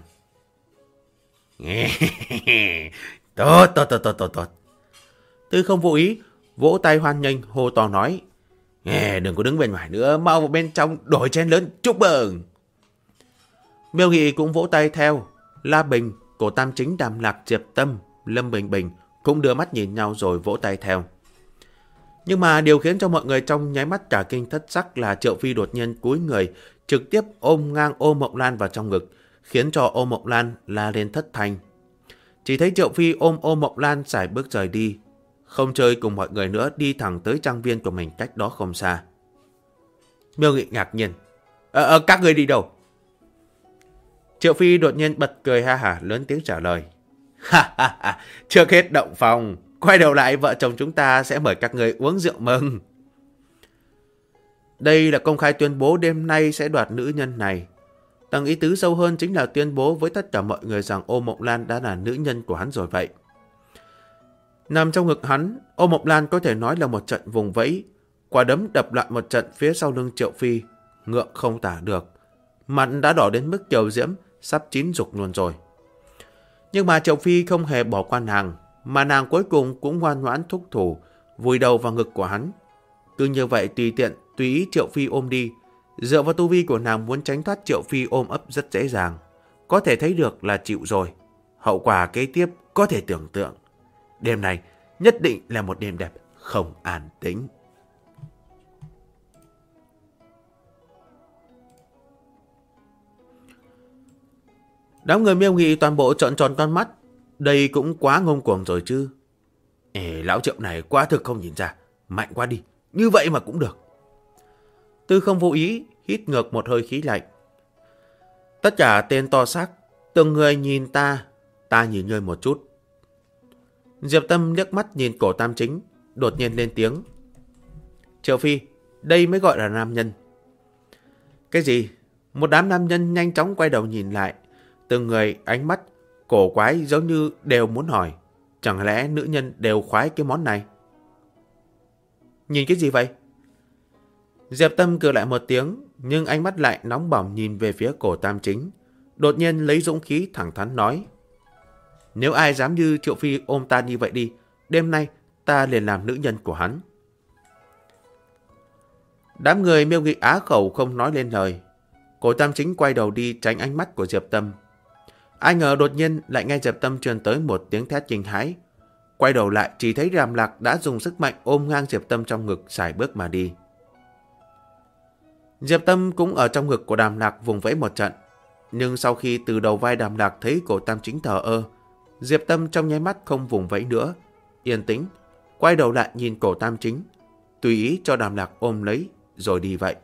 Tốt. Tư không vô ý, vỗ tay hoan nghênh, hô to nói. Đừng có đứng bên ngoài nữa, mau vào bên trong đổi chén lớn chúc mừng. Miêu Nghị cũng vỗ tay theo. La Bình, Cổ Tam Chính, Đàm Lạc, Diệp Tâm, Lâm Bình Bình cũng đưa mắt nhìn nhau rồi vỗ tay theo. Nhưng mà điều khiến cho mọi người trong nháy mắt cả kinh thất sắc là Triệu Phi đột nhiên cúi người, trực tiếp ôm ngang Ô Mộng Lan vào trong ngực, khiến cho Ô Mộng Lan la lên thất thanh. Chỉ thấy Triệu Phi ôm Ô Mộng Lan sải bước rời đi, không chơi cùng mọi người nữa, đi thẳng tới trang viên của mình cách đó không xa. Miêu Nghị ngạc nhiên. Các người đi đâu? Triệu Phi đột nhiên bật cười ha hả lớn tiếng trả lời. Ha ha ha, trước hết động phòng, quay đầu lại vợ chồng chúng ta sẽ mời các người uống rượu mừng. Đây là công khai tuyên bố đêm nay sẽ đoạt nữ nhân này. Tầng ý tứ sâu hơn chính là tuyên bố với tất cả mọi người rằng Ô Mộng Lan đã là nữ nhân của hắn rồi vậy. Nằm trong ngực hắn, Ô Mộng Lan có thể nói là một trận vùng vẫy, quả đấm đập lại một trận phía sau lưng Triệu Phi, ngượng không tả được. Mặt đã đỏ đến mức kiều diễm, sắp chín rục luôn rồi. Nhưng mà Triệu Phi không hề bỏ qua nàng, mà nàng cuối cùng cũng ngoan ngoãn thúc thủ, vùi đầu vào ngực của hắn. Cứ như vậy tùy tiện, tùy ý Triệu Phi ôm đi. Dựa vào tu vi của nàng muốn tránh thoát Triệu Phi ôm ấp rất dễ dàng. Có thể thấy được là chịu rồi. Hậu quả kế tiếp có thể tưởng tượng. Đêm này nhất định là một đêm đẹp không an tĩnh. Đám người Miêu Nghị toàn bộ trợn tròn con mắt. Đây cũng quá ngông cuồng rồi chứ. Lão Triệu này quá thực không nhìn ra. Mạnh quá đi. Như vậy mà cũng được. Tư Không vô ý hít ngược một hơi khí lạnh. Tất cả tên to xác, từng người nhìn ta nhìn ngươi một chút. Diệp Tâm liếc mắt nhìn Cổ Tam Chính, đột nhiên lên tiếng. Triệu Phi, đây mới gọi là nam nhân. Cái gì? Một đám nam nhân nhanh chóng quay đầu nhìn lại. Từng người ánh mắt cổ quái giống như đều muốn hỏi. Chẳng lẽ nữ nhân đều khoái cái món này? Nhìn cái gì vậy? Diệp Tâm cười lại một tiếng, nhưng ánh mắt lại nóng bỏng nhìn về phía Cổ Tam Chính. Đột nhiên lấy dũng khí thẳng thắn nói. Nếu ai dám như Triệu Phi ôm ta như vậy đi, đêm nay ta liền làm nữ nhân của hắn. Đám người Miêu Nghị á khẩu không nói lên lời. Cổ Tam Chính quay đầu đi tránh ánh mắt của Diệp Tâm. Ai ngờ đột nhiên lại nghe Diệp Tâm truyền tới một tiếng thét kinh hãi. Quay đầu lại chỉ thấy Đàm Lạc đã dùng sức mạnh ôm ngang Diệp Tâm trong ngực sải bước mà đi. Diệp Tâm cũng ở trong ngực của Đàm Lạc vùng vẫy một trận. Nhưng sau khi từ đầu vai Đàm Lạc thấy Cổ Tam Chính thờ ơ, Diệp Tâm trong nháy mắt không vùng vẫy nữa, yên tĩnh, quay đầu lại nhìn Cổ Tam Chính, tùy ý cho Đàm Lạc ôm lấy rồi đi vậy.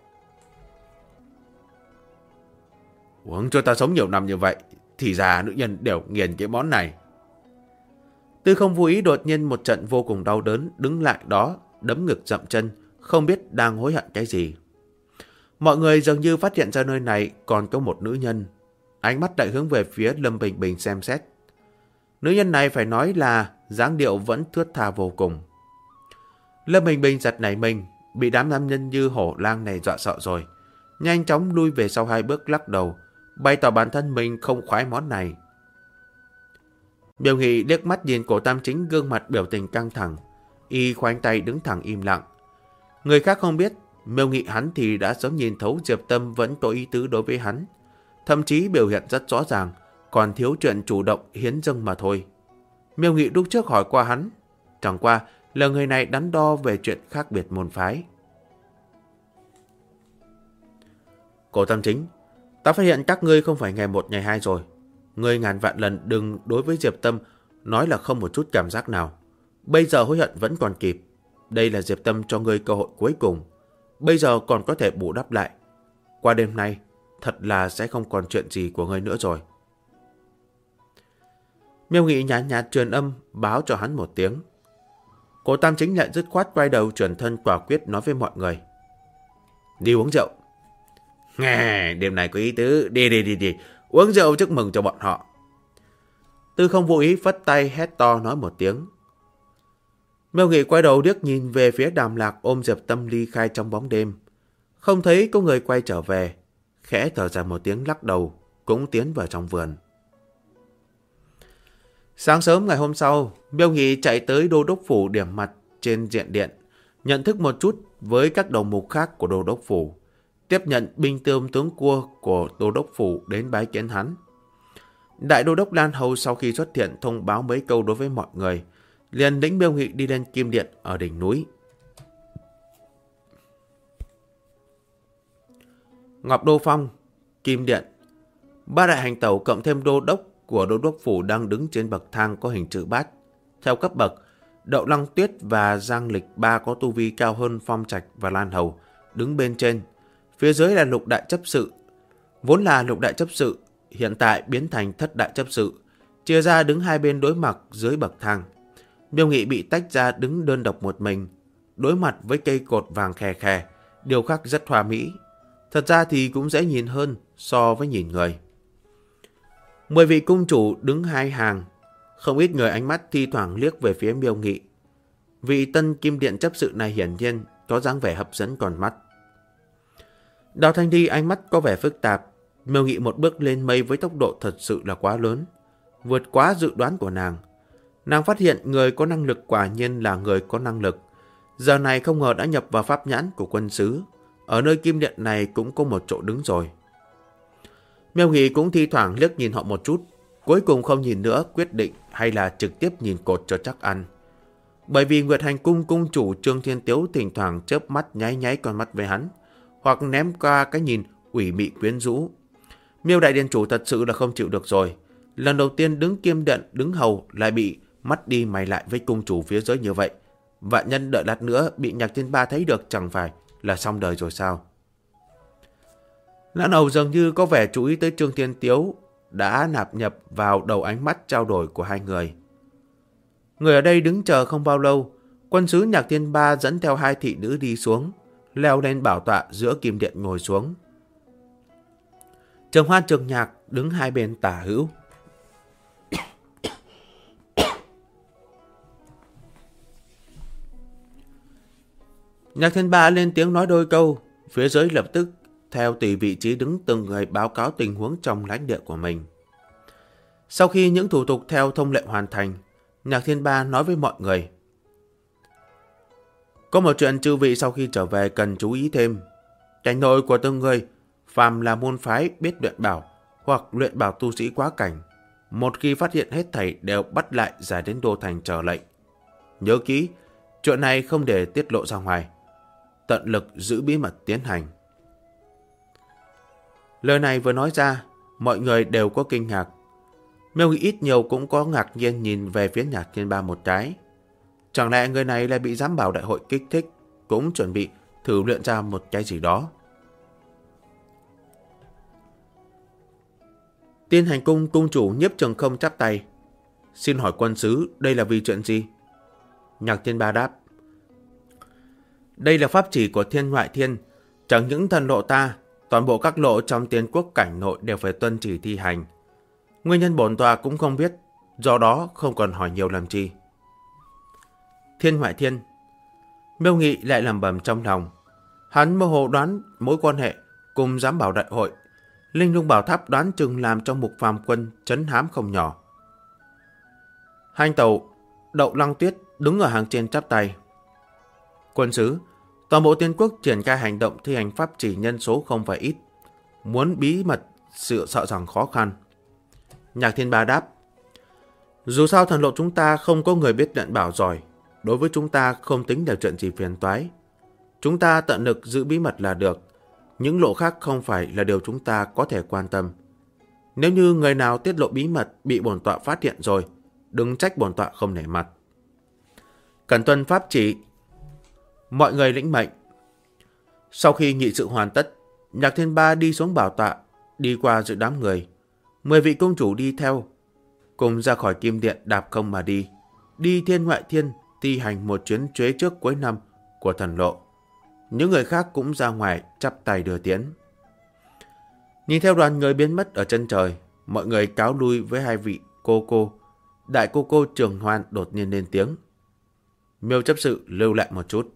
Uống cho ta sống nhiều năm như vậy, thì ra nữ nhân đều nghiền cái món này. Tư Không vô ý đột nhiên một trận vô cùng đau đớn, đứng lại đó, đấm ngực dậm chân, không biết đang hối hận cái gì. Mọi người dường như phát hiện ra nơi này còn có một nữ nhân. Ánh mắt lại hướng về phía Lâm Bình Bình xem xét. Nữ nhân này phải nói là dáng điệu vẫn thướt tha vô cùng. Lâm Bình Bình giật nảy mình, bị đám nam nhân như hổ lang này dọa sợ rồi. Nhanh chóng lui về sau 2 bước lắc đầu, bày tỏ bản thân mình không khoái món này. Miêu Nghị liếc mắt nhìn Cổ Tam Chính gương mặt biểu tình căng thẳng, y khoanh tay đứng thẳng im lặng. Người khác không biết, Miêu Nghị hắn thì đã sớm nhìn thấu Diệp Tâm vẫn có ý tứ đối với hắn. Thậm chí biểu hiện rất rõ ràng, còn thiếu chuyện chủ động hiến dâng mà thôi. Miêu Nghị lúc trước hỏi qua hắn, chẳng qua là người này đắn đo về chuyện khác biệt môn phái. Cổ Tam Chính, ta phát hiện các ngươi không phải ngày 1 ngày 2 rồi. Ngươi ngàn vạn lần đừng đối với Diệp Tâm nói là không một chút cảm giác nào. Bây giờ hối hận vẫn còn kịp. Đây là Diệp Tâm cho ngươi cơ hội cuối cùng. Bây giờ còn có thể bù đắp lại. Qua đêm nay, thật là sẽ không còn chuyện gì của ngươi nữa rồi. Miêu Nghị nhàn nhạt truyền âm báo cho hắn một tiếng. Cổ Tam Chính lại dứt khoát quay đầu chuyển thân quả quyết nói với mọi người. Đi uống rượu. Nghe, đêm này có ý tứ. Đi. Uống rượu chúc mừng cho bọn họ. Tư Không vô ý phất tay hét to nói một tiếng. Miêu Nghị quay đầu điếc nhìn về phía Đàm Lạc ôm Diệp Tâm ly khai trong bóng đêm. Không thấy có người quay trở về. Khẽ thở dài một tiếng lắc đầu, cũng tiến vào trong vườn. Sáng sớm ngày hôm sau, Miêu Nghị chạy tới Đô Đốc Phủ điểm mặt trên diện điện. nhận thức một chút với các đầu mục khác của đô đốc phủ, tiếp nhận binh tươm tướng cua của đô đốc phủ đến bái kiến hắn. Đại đô đốc Lan Hầu sau khi xuất hiện thông báo mấy câu đối với mọi người, liền lĩnh Miêu Nghị đi lên Kim Điện ở đỉnh núi. Ngọc Đô Phong, Kim Điện, ba đại hành tẩu cộng thêm đô đốc của đô đốc phủ đang đứng trên bậc thang có hình chữ bát. Theo cấp bậc, Đậu Lăng Tuyết và Giang Lịch ba có tu vi cao hơn Phong Trạch và Lan Hầu, đứng bên trên. Phía dưới là Lục Đại Chấp Sự. Vốn là Lục Đại Chấp Sự, hiện tại biến thành Thất Đại Chấp Sự, chia ra đứng hai bên đối mặt dưới bậc thang. Miêu Nghị bị tách ra đứng đơn độc một mình, đối mặt với cây cột vàng khè khè, điều khắc rất hoa mỹ. Thật ra thì cũng dễ nhìn hơn so với nhìn người. 10 vị cung chủ đứng hai hàng, không ít người ánh mắt thi thoảng liếc về phía Miêu Nghị. Vị tân Kim Điện chấp sự này hiển nhiên có dáng vẻ hấp dẫn con mắt. Đào Thanh Đi ánh mắt có vẻ phức tạp. Miêu Nghị một bước lên mây với tốc độ thật sự là quá lớn, vượt quá dự đoán của nàng. Nàng phát hiện người có năng lực quả nhiên là người có năng lực. Giờ này không ngờ đã nhập vào pháp nhãn của quân sứ. Ở nơi Kim Điện này cũng có một chỗ đứng rồi. Miêu Nghị cũng thi thoảng liếc nhìn họ một chút, cuối cùng không nhìn nữa, quyết định hay là trực tiếp nhìn cột cho chắc ăn. Bởi vì Nguyệt Hành Cung cung chủ Trương Thiên Tiếu thỉnh thoảng chớp mắt nháy nháy con mắt với hắn, hoặc ném qua cái nhìn ủy mị quyến rũ. Miêu đại điện chủ thật sự là không chịu được rồi. Lần đầu tiên đứng Kim Điện đứng hầu lại bị mắt đi mày lại với cung chủ phía dưới như vậy. Vạn nhân đợi lát nữa bị Nhạc Thiên Ba thấy được chẳng phải là xong đời rồi sao? Lãn Hầu dường như có vẻ chú ý tới Trương Thiên Tiếu, đã nạp nhập vào đầu ánh mắt trao đổi của hai người. Người ở đây đứng chờ không bao lâu, quân sứ Nhạc Thiên Ba dẫn theo hai thị nữ đi xuống, leo lên bảo tọa giữa Kim Điện ngồi xuống. Trường Hoan Trường Nhạc đứng hai bên tả hữu. Nhạc Thiên Ba lên tiếng nói đôi câu, phía dưới lập tức theo tùy vị trí đứng từng người báo cáo tình huống trong lãnh địa của mình. Sau khi những thủ tục theo thông lệ hoàn thành, Nhạc Thiên Ba nói với mọi người: có một chuyện chư vị sau khi trở về cần chú ý thêm. Cảnh nội của từng người, phàm là môn phái biết luyện bảo hoặc luyện bảo tu sĩ quá cảnh, một khi phát hiện hết thảy đều bắt lại giải đến đô thành chờ lệnh. Nhớ kỹ, chuyện này không để tiết lộ ra ngoài, tận lực giữ bí mật tiến hành. Lời này vừa nói ra, mọi người đều có kinh ngạc. Miêu Nghị ít nhiều cũng có ngạc nhiên nhìn về phía Nhạc Thiên Ba một cái. Chẳng lẽ người này lại bị giám bảo đại hội kích thích, cũng chuẩn bị thử luyện ra một cái gì đó. Tiên Hành Cung cung chủ Nhiếp Trường Không chắp tay: xin hỏi quân sứ, đây là vì chuyện gì? Nhạc Thiên Ba đáp: đây là pháp chỉ của Thiên Ngoại Thiên, chẳng những thần lộ ta, toàn bộ các lộ trong Tiên Quốc cảnh nội đều phải tuân chỉ thi hành. Nguyên nhân bổn tọa cũng không biết, do đó không cần hỏi nhiều làm chi. Thiên Ngoại Thiên. Miêu Nghị lại lẩm bẩm trong lòng. Hắn mơ hồ đoán mối quan hệ cùng giám bảo đại hội. Linh Lung Bảo Tháp đoán chừng làm trong mục phàm quân trấn hám không nhỏ. Hành tẩu Đậu Lăng Tuyết đứng ở hàng trên chắp tay: quân sứ, toàn bộ Tiên Quốc triển khai hành động thi hành pháp chỉ nhân số không phải ít, muốn bí mật sự sợ rằng khó khăn. Nhạc Thiên Ba đáp: dù sao thần lộ chúng ta không có người biết luyện bảo giỏi, đối với chúng ta không tính là chuyện gì phiền toái. Chúng ta tận lực giữ bí mật là được. Những lộ khác không phải là điều chúng ta có thể quan tâm. Nếu như người nào tiết lộ bí mật bị bổn tọa phát hiện rồi, đừng trách bổn tọa không nể mặt. Cần tuân pháp chỉ. Mọi người lĩnh mệnh. Sau khi nghị sự hoàn tất, Nhạc Thiên Ba đi xuống bảo tọa, đi qua giữa đám người. 10 vị công chủ đi theo, cùng ra khỏi Kim Điện đạp không mà đi. Đi Thiên Ngoại Thiên thi hành một chuyến chế trước cuối năm của thần lộ. Những người khác cũng ra ngoài chắp tay đưa tiễn. Nhìn theo đoàn người biến mất ở chân trời, mọi người cáo lui với hai vị cô. Đại cô Trường Hoan đột nhiên lên tiếng: Miêu chấp sự lưu lại một chút.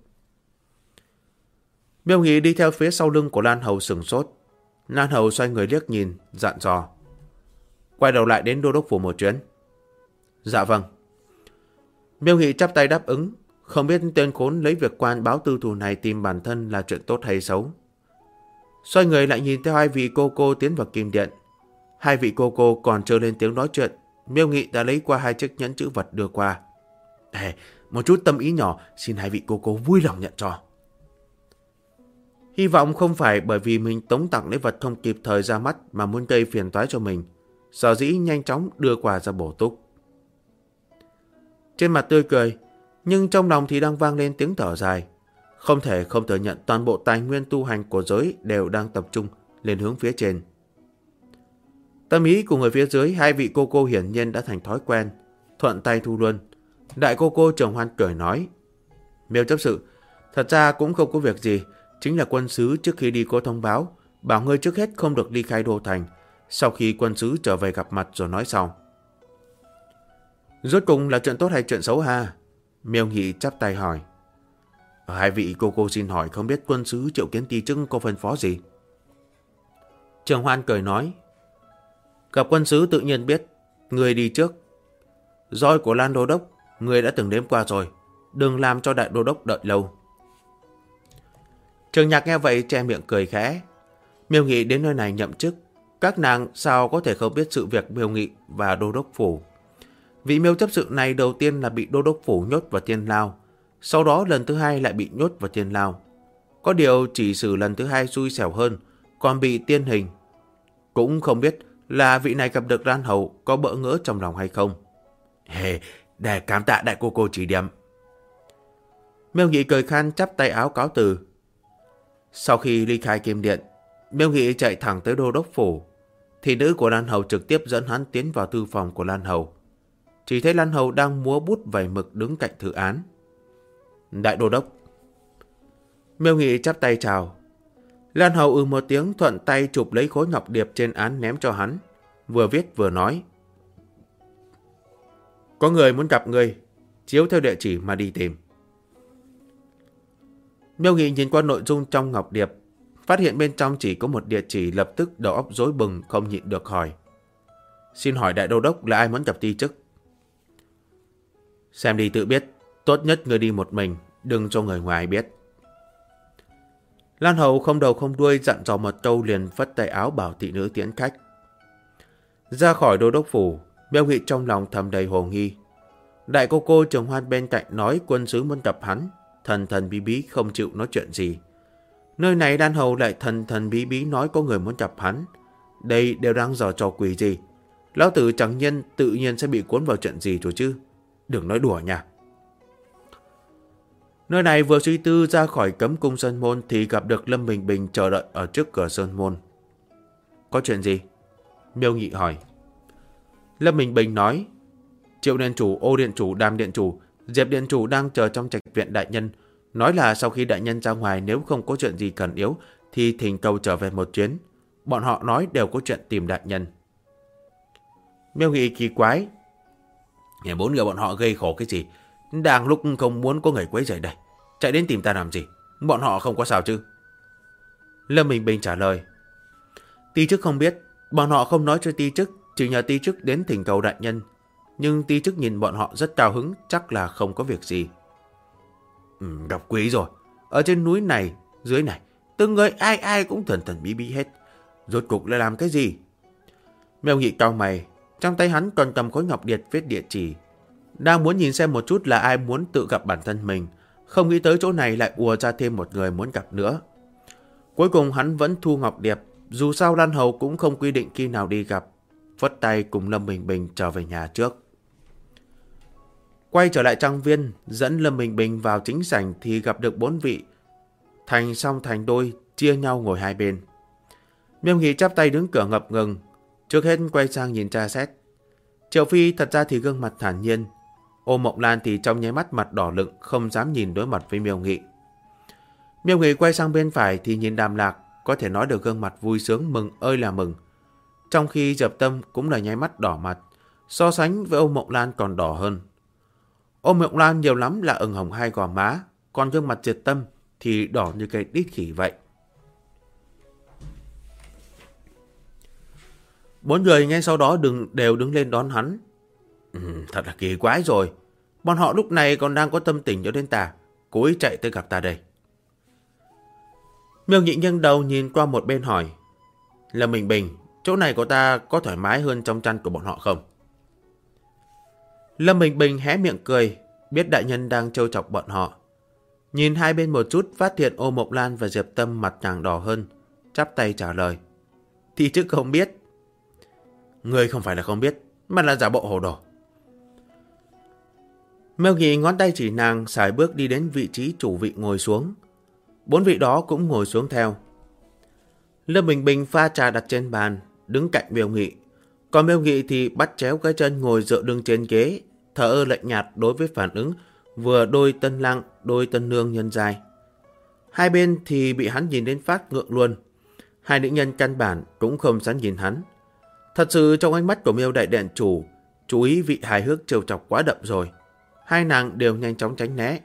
Miêu Nghị đi theo phía sau lưng của Lan Hầu sửng sốt. Lan Hầu xoay người liếc nhìn, dặn dò: quay đầu lại đến đô đốc phủ một chuyến. Dạ vâng. Miêu Nghị chắp tay đáp ứng, Không biết tên khốn lấy việc quan báo tư thù này tìm bản thân là chuyện tốt hay xấu. Xoay người lại nhìn theo hai vị cô tiến vào kim điện. Hai vị cô còn chưa lên tiếng nói chuyện, Miêu Nghị đã lấy qua hai chiếc nhẫn chữ vật đưa qua. Một chút tâm ý nhỏ, xin hai vị cô vui lòng nhận cho. Hy vọng không phải bởi vì mình tống tặng lễ vật không kịp thời ra mắt mà muốn gây phiền toái cho mình, sở dĩ nhanh chóng đưa quà ra bổ túc. Trên mặt tươi cười, nhưng trong lòng thì đang vang lên tiếng thở dài. Không thể không thừa nhận toàn bộ tài nguyên tu hành của giới đều đang tập trung lên hướng phía trên. Tâm ý của người phía dưới, hai vị cô hiển nhiên đã thành thói quen, thuận tay thu luôn. Đại cô Trường Hoan cười nói, Miêu chấp sự, thật ra cũng không có việc gì, chính là quân sứ trước khi đi có thông báo, bảo ngươi trước hết không được ly khai đô thành, sau khi quân sứ trở về gặp mặt rồi nói sau. Rốt cùng là chuyện tốt hay chuyện xấu ha? Miêu Nghị chắp tay hỏi. Hai vị cô xin hỏi, không biết quân sứ triệu kiến Ti Chức có phân phó gì? Trường Hoan cười nói, gặp quân sứ tự nhiên biết, người đi trước. Roi của Lan Đô Đốc, người đã từng đếm qua rồi, đừng làm cho Đại Đô Đốc đợi lâu. Trường Nhạc nghe vậy che miệng cười khẽ. Miêu Nghị đến nơi này nhậm chức, các nàng sao có thể không biết sự việc Miêu Nghị và Đô Đốc Phủ. Vị Miêu chấp sự này đầu tiên là bị Đô Đốc Phủ nhốt vào Thiên Lao, sau đó lần thứ hai lại bị nhốt vào Thiên Lao. Có điều chỉ xử lần thứ hai xui xẻo hơn, còn bị tiên hình. Cũng không biết là vị này gặp được Lan Hầu có bỡ ngỡ trong lòng hay không. Để cảm tạ đại cô chỉ điểm. Miêu Nghị cười khan chắp tay áo cáo từ. Sau khi ly khai kim điện, Miêu Nghị chạy thẳng tới Đô Đốc Phủ. Thị nữ của Lan Hầu trực tiếp dẫn hắn tiến vào thư phòng của Lan Hầu. Chỉ thấy Lan Hầu đang múa bút vẩy mực đứng cạnh thư án. Đại Đô Đốc. Miêu Nghị chắp tay chào. Lan Hầu một tiếng, thuận tay chụp lấy khối ngọc điệp trên án ném cho hắn, vừa viết vừa nói. Có người muốn gặp người, chiếu theo địa chỉ mà đi tìm. Miêu Nghị nhìn qua nội dung trong ngọc điệp, phát hiện bên trong chỉ có một địa chỉ, lập tức đầu óc rối bừng không nhịn được hỏi. Xin hỏi Đại Đô Đốc là ai muốn gặp Ti Chức? Xem đi tự biết, tốt nhất người đi một mình, đừng cho người ngoài biết. Lan Hầu không đầu không đuôi dặn dò một câu liền phất tay áo bảo thị nữ tiễn khách. Ra khỏi Đô Đốc Phủ, Miêu Nghị trong lòng thầm đầy hồ nghi. Đại cô Trường Hoan bên cạnh nói quân sứ muốn gặp hắn, thần bí không chịu nói chuyện gì. Nơi này Lan Hầu lại thần bí nói có người muốn gặp hắn. Đây đều đang giở trò quỷ gì? Lão tử chẳng nhân tự nhiên sẽ bị cuốn vào chuyện gì rồi chứ? Đừng nói đùa nha. Nơi này vừa suy tư ra khỏi cấm cung Sơn Môn thì gặp được Lâm Bình Bình chờ đợi ở trước cửa Sơn Môn. Có chuyện gì? Miêu Nghị hỏi. Lâm Bình Bình nói, Triệu Điện Chủ, Ô Điện Chủ, Đàm Điện Chủ, Diệp Điện Chủ đang chờ trong trạch viện đại nhân. Nói là sau khi đại nhân ra ngoài nếu không có chuyện gì cần yếu thì thỉnh cầu trở về một chuyến. Bọn họ nói đều có chuyện tìm đại nhân. Miêu Nghị kỳ quái. Bốn người bọn họ gây khổ cái gì? Đang lúc không muốn có người quấy rầy đây, chạy đến tìm ta làm gì? Bọn họ không có sao chứ? Lâm Bình Bình trả lời. Ti Chức không biết, bọn họ không nói cho Ti Chức, chỉ nhờ Ti Chức đến thỉnh cầu đại nhân. Nhưng Ti Chức nhìn bọn họ rất cao hứng, chắc là không có việc gì. Gặp quý rồi. Ở trên núi này, dưới này, từng người ai cũng thần bí hết. Rốt cục lại làm cái gì? Miêu Nghị cau mày, trong tay hắn còn cầm khối ngọc điệp viết địa chỉ. Đang muốn nhìn xem một chút là ai muốn tự gặp bản thân mình, không nghĩ tới chỗ này lại ùa ra thêm một người muốn gặp nữa. Cuối cùng hắn vẫn thu ngọc điệp, dù sao Lan Hầu cũng không quy định khi nào đi gặp. Phất tay cùng Lâm Bình Bình trở về nhà trước. Quay trở lại trang viên, dẫn Lâm Bình Bình vào chính sảnh thì gặp được 4 vị. Thành xong thành đôi, chia nhau ngồi hai bên. Miêu Nghị chắp tay đứng cửa ngập ngừng, trước hết quay sang nhìn tra xét. Triệu Phi thật ra thì gương mặt thản nhiên. Ô Mộng Lan thì trong nháy mắt mặt đỏ lựng, không dám nhìn đối mặt với Miêu Nghị. Miêu Nghị quay sang bên phải thì nhìn Đàm Lạc, có thể nói được gương mặt vui sướng mừng ơi là mừng. Trong khi Diệp Tâm cũng là nháy mắt đỏ mặt, so sánh với Ô Mộng Lan còn đỏ hơn. Ô Mộng Lan nhiều lắm là ửng hồng hai gò má, còn gương mặt Diệp Tâm thì đỏ như cây đít khỉ vậy. 4 người ngay sau đó đều đứng lên đón hắn. Thật là kỳ quái rồi. Bọn họ lúc này còn đang có tâm tình nhớ đến ta, cố ý chạy tới gặp ta đây. Miêu Nhị nghiêng đầu nhìn qua một bên hỏi, Lâm Bình Bình, chỗ này của ta có thoải mái hơn trong chăn của bọn họ không? Lâm Bình Bình hé miệng cười, biết đại nhân đang trêu chọc bọn họ. Nhìn hai bên một chút, phát hiện Ô Mộc Lan và Diệp Tâm mặt càng đỏ hơn, chắp tay trả lời. Thì chứ không biết. Ngươi không phải là không biết, mà là giả bộ hồ đồ. Miêu Nghị ngón tay chỉ nàng, sải bước đi đến vị trí chủ vị ngồi xuống. 4 vị đó cũng ngồi xuống theo. Lâm Bình Bình pha trà đặt trên bàn, đứng cạnh Miêu Nghị. Còn Miêu Nghị thì bắt chéo cái chân ngồi dựa lưng trên ghế, thờ ơ lạnh nhạt đối với phản ứng vừa đôi tân lang, đôi tân nương nhân giai. Hai bên thì bị hắn nhìn đến phát ngượng luôn. Hai nữ nhân căn bản cũng không dám nhìn hắn. Thật sự trong ánh mắt của Miêu đại điện chủ, chú ý vị hài hước trêu chọc quá đậm rồi. Hai nàng đều nhanh chóng tránh né.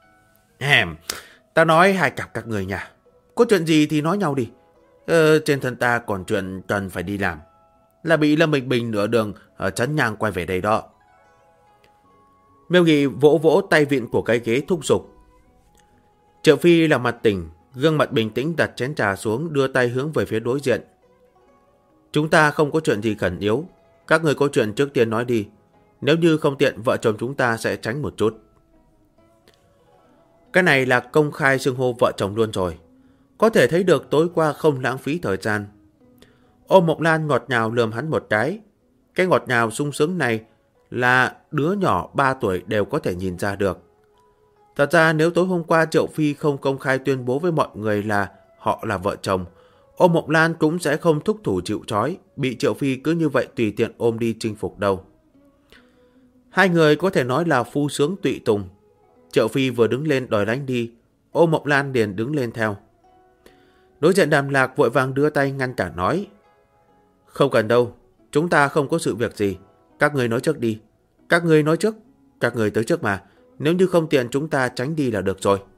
Ta nói hai cặp các người nhà, có chuyện gì thì nói nhau đi. Trên thân ta còn chuyện cần phải đi làm, là bị Lâm Bình Bình nửa đường ở Trấn Nhang quay về đây đó. Miêu Nghị vỗ vỗ tay vịn của cái ghế thúc giục. Triệu Phi là mặt tỉnh, gương mặt bình tĩnh đặt chén trà xuống, đưa tay hướng về phía đối diện. Chúng ta không có chuyện gì khẩn yếu, các người có chuyện trước tiên nói đi. Nếu như không tiện, vợ chồng chúng ta sẽ tránh một chút. Cái này là công khai xưng hô vợ chồng luôn rồi. Có thể thấy được tối qua không lãng phí thời gian. Ô Mộc Lan ngọt ngào lườm hắn một cái. Cái ngọt ngào sung sướng này là đứa nhỏ 3 tuổi đều có thể nhìn ra được. Thật ra nếu tối hôm qua Triệu Phi không công khai tuyên bố với mọi người là họ là vợ chồng, Ô Mộc Lan cũng sẽ không thúc thủ chịu trói, bị Triệu Phi cứ như vậy tùy tiện ôm đi chinh phục đâu. Hai người có thể nói là phu sướng tụy tùng. Triệu Phi vừa đứng lên đòi đánh đi, Ô Mộc Lan liền đứng lên theo. Đối diện Đàm Lạc vội vàng đưa tay ngăn cản nói, không cần đâu, chúng ta không có sự việc gì, các người nói trước đi. Các người nói trước, các người tới trước mà, nếu như không tiện chúng ta tránh đi là được rồi.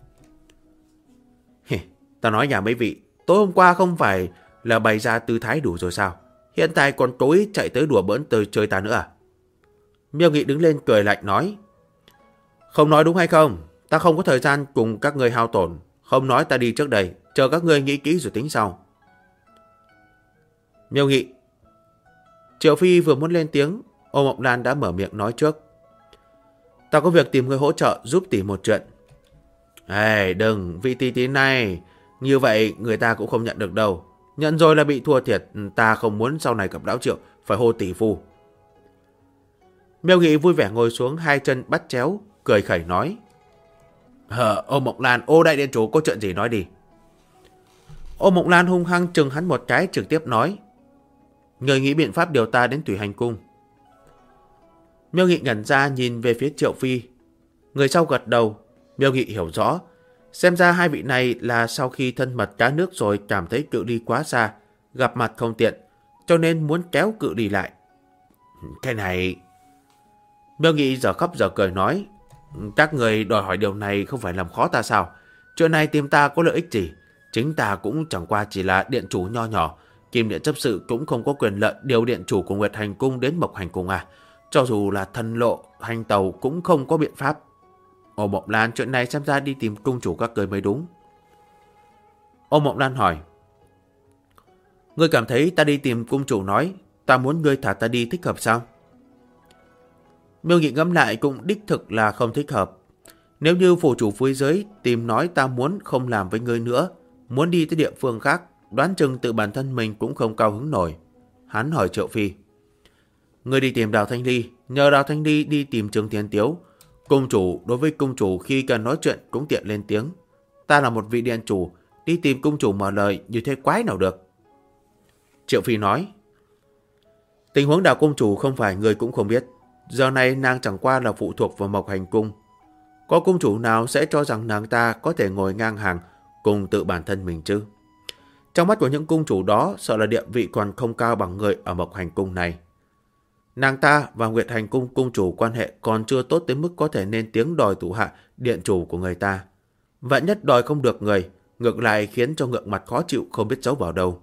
Ta nói nhà mấy vị, tối hôm qua không phải là bày ra tư thái đủ rồi sao? Hiện tại còn tối chạy tới đùa bỡn tới chơi ta nữa à? Miêu Nghị đứng lên cười lạnh nói, không nói đúng hay không? Ta không có thời gian cùng các người hao tổn. Không nói ta đi trước đây, chờ các người nghĩ kỹ rồi tính sau. Miêu Nghị. Triệu Phi vừa muốn lên tiếng, Ô Mộc Lan đã mở miệng nói trước. Ta có việc tìm người hỗ trợ giúp tỷ một chuyện. Đừng, vị tỷ tỷ này, như vậy người ta cũng không nhận được đâu. Nhận rồi là bị thua thiệt, ta không muốn sau này gặp lão Triệu phải hô tỷ phu. Miêu Nghị vui vẻ ngồi xuống, hai chân bắt chéo, cười khẩy nói. Ô Mộc Lan, Ô đại điện chủ có chuyện gì nói đi. Ô Mộc Lan hung hăng chừng hắn một cái, trực tiếp nói. Người nghĩ biện pháp điều ta đến Thủy Hành Cung. Miêu Nghị ngẩn ra nhìn về phía Triệu Phi. Người sau gật đầu. Miêu Nghị hiểu rõ. Xem ra hai vị này là sau khi thân mật cá nước rồi cảm thấy cự ly quá xa, gặp mặt không tiện, cho nên muốn kéo cự ly lại. Cái này... Miêu Nghị giờ khóc giờ cười nói. Các người đòi hỏi điều này không phải làm khó ta sao? Chuyện này tìm ta có lợi ích gì? Chính ta cũng chẳng qua chỉ là điện chủ nho nhỏ. Kim Điện chấp sự cũng không có quyền lợi điều điện chủ của Nguyệt Hành Cung đến Mộc Hành Cung à. Cho dù là thần lộ, hành tàu cũng không có biện pháp. Ô Mộc Lan, chuyện này xem ra đi tìm cung chủ các người mới đúng. Ô Mộc Lan hỏi. Ngươi cảm thấy ta đi tìm cung chủ nói ta muốn ngươi thả ta đi thích hợp sao? Miêu Nghị ngẫm lại cũng đích thực là không thích hợp. Nếu như phủ chủ phía dưới tìm nói ta muốn không làm với ngươi nữa, muốn đi tới địa phương khác, đoán chừng tự bản thân mình cũng không cao hứng nổi. Hắn hỏi Triệu Phi. Ngươi đi tìm Đào Thanh Ly, nhờ Đào Thanh Ly đi tìm Trương Thiên Tiếu. Cung chủ, đối với cung chủ khi cần nói chuyện cũng tiện lên tiếng. Ta là một vị điện chủ, đi tìm cung chủ mở lời như thế quái nào được. Triệu Phi nói. Tình huống Đào cung chủ không phải người cũng không biết. Giờ này nàng chẳng qua là phụ thuộc vào Mộc Hành Cung. Có cung chủ nào sẽ cho rằng nàng ta có thể ngồi ngang hàng cùng tự bản thân mình chứ? Trong mắt của những cung chủ đó, sợ là địa vị còn không cao bằng người ở Mộc Hành Cung này. Nàng ta và Nguyệt Hành Cung cung chủ quan hệ còn chưa tốt tới mức có thể nên tiếng đòi thủ hạ điện chủ của người ta. Vạn nhất đòi không được người, ngược lại khiến cho ngượng mặt khó chịu không biết giấu vào đâu.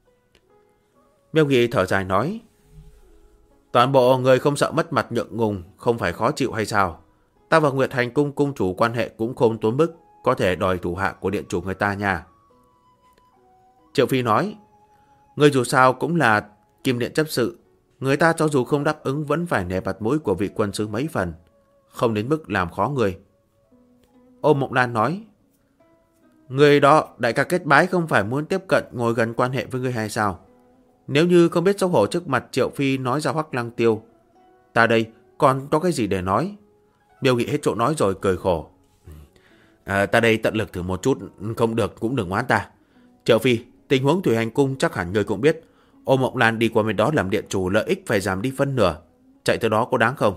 Miêu Nghị thở dài nói. Toàn bộ người không sợ mất mặt ngượng ngùng, không phải khó chịu hay sao? Ta và Nguyệt Hành cung cung chủ quan hệ cũng không tốn mức, có thể đòi thủ hạ của điện chủ người ta nha. Triệu Phi nói, người dù sao cũng là Kim Điện chấp sự, người ta cho dù không đáp ứng vẫn phải nể mặt mũi của vị quân sứ mấy phần, không đến mức làm khó người. Ô Mộng Lan nói, người đó đại ca kết bái không phải muốn tiếp cận ngồi gần quan hệ với người hay sao? Nếu như không biết xấu hổ trước mặt Triệu Phi nói ra Hoắc Lăng Tiêu, ta đây còn có cái gì để nói? Miêu Nghị hết chỗ nói rồi cười khổ. Ta đây tận lực thử một chút, không được cũng đừng oán ta. Triệu Phi, tình huống Thủy Hành cung chắc hẳn người cũng biết. Ô Mộng Lan đi qua bên đó làm điện chủ lợi ích phải giảm đi phân nửa. Chạy tới đó có đáng không?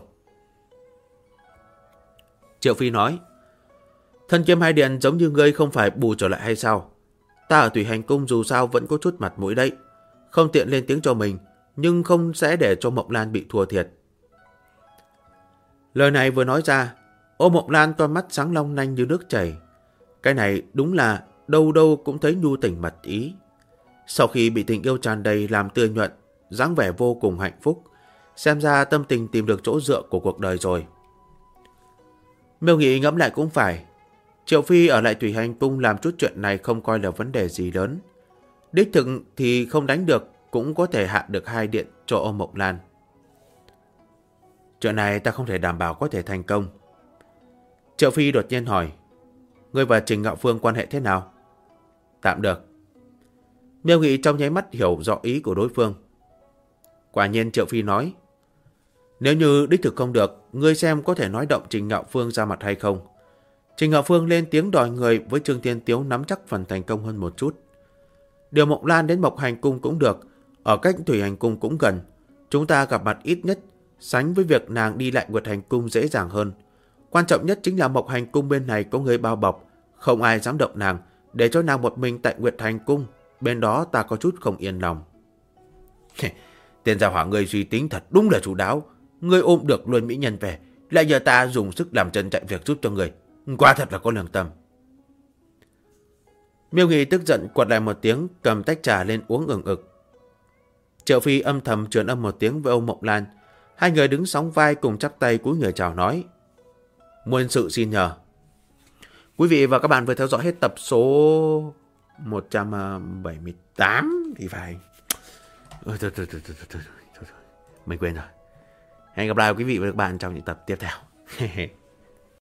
Triệu Phi nói, Thân Kiếm Hai Điện giống như ngươi không phải bù trở lại hay sao? Ta ở Thủy Hành cung dù sao vẫn có chút mặt mũi đấy. Không tiện lên tiếng cho mình, nhưng không sẽ để cho Mộng Lan bị thua thiệt. Lời này vừa nói ra, Ô Mộng Lan con mắt sáng long lanh như nước chảy. Cái này đúng là đâu đâu cũng thấy nhu tình mật ý. Sau khi bị tình yêu tràn đầy làm tươi nhuận, dáng vẻ vô cùng hạnh phúc, xem ra tâm tình tìm được chỗ dựa của cuộc đời rồi. Miêu Nghị ngẫm lại cũng phải, Triệu Phi ở lại Thủy Hành cung làm chút chuyện này không coi là vấn đề gì lớn. Đích thực thì không đánh được, cũng có thể hạ được 2 điện cho Ô Mộng Lan. Chuyện này ta không thể đảm bảo có thể thành công. Triệu Phi đột nhiên hỏi, ngươi và Trình Ngạo Phương quan hệ thế nào? Tạm được. Miêu Nghị trong nháy mắt hiểu rõ ý của đối phương. Quả nhiên Triệu Phi nói, nếu như đích thực không được, ngươi xem có thể nói động Trình Ngạo Phương ra mặt hay không. Trình Ngạo Phương lên tiếng đòi người với Trương Thiên Tiếu nắm chắc phần thành công hơn một chút. Điều Mộng Lan đến Mộc Hành cung cũng được, ở cách Thủy Hành cung cũng gần. Chúng ta gặp mặt ít nhất, sánh với việc nàng đi lại Nguyệt Hành cung dễ dàng hơn. Quan trọng nhất chính là Mộc Hành cung bên này có người bao bọc, không ai dám động nàng, để cho nàng một mình tại Nguyệt Hành cung. Bên đó ta có chút không yên lòng. Tên gia hỏa ngươi suy tính thật đúng là chu đáo. Ngươi ôm được luôn mỹ nhân về, lại giờ ta dùng sức làm chân chạy việc giúp cho ngươi. Quả thật là có lương tâm. Miêu Nghị tức giận quật lại một tiếng, cầm tách trà lên uống ừng ực. Triệu Phi âm thầm truyền âm một tiếng với ông Mộng Lan. Hai người đứng sóng vai cùng chắp tay cúi người chào nói, muôn sự xin nhờ. Quý vị và các bạn vừa theo dõi hết tập số 178 thì phải. Thôi, mình quên rồi. Hẹn gặp lại quý vị và các bạn trong những tập tiếp theo.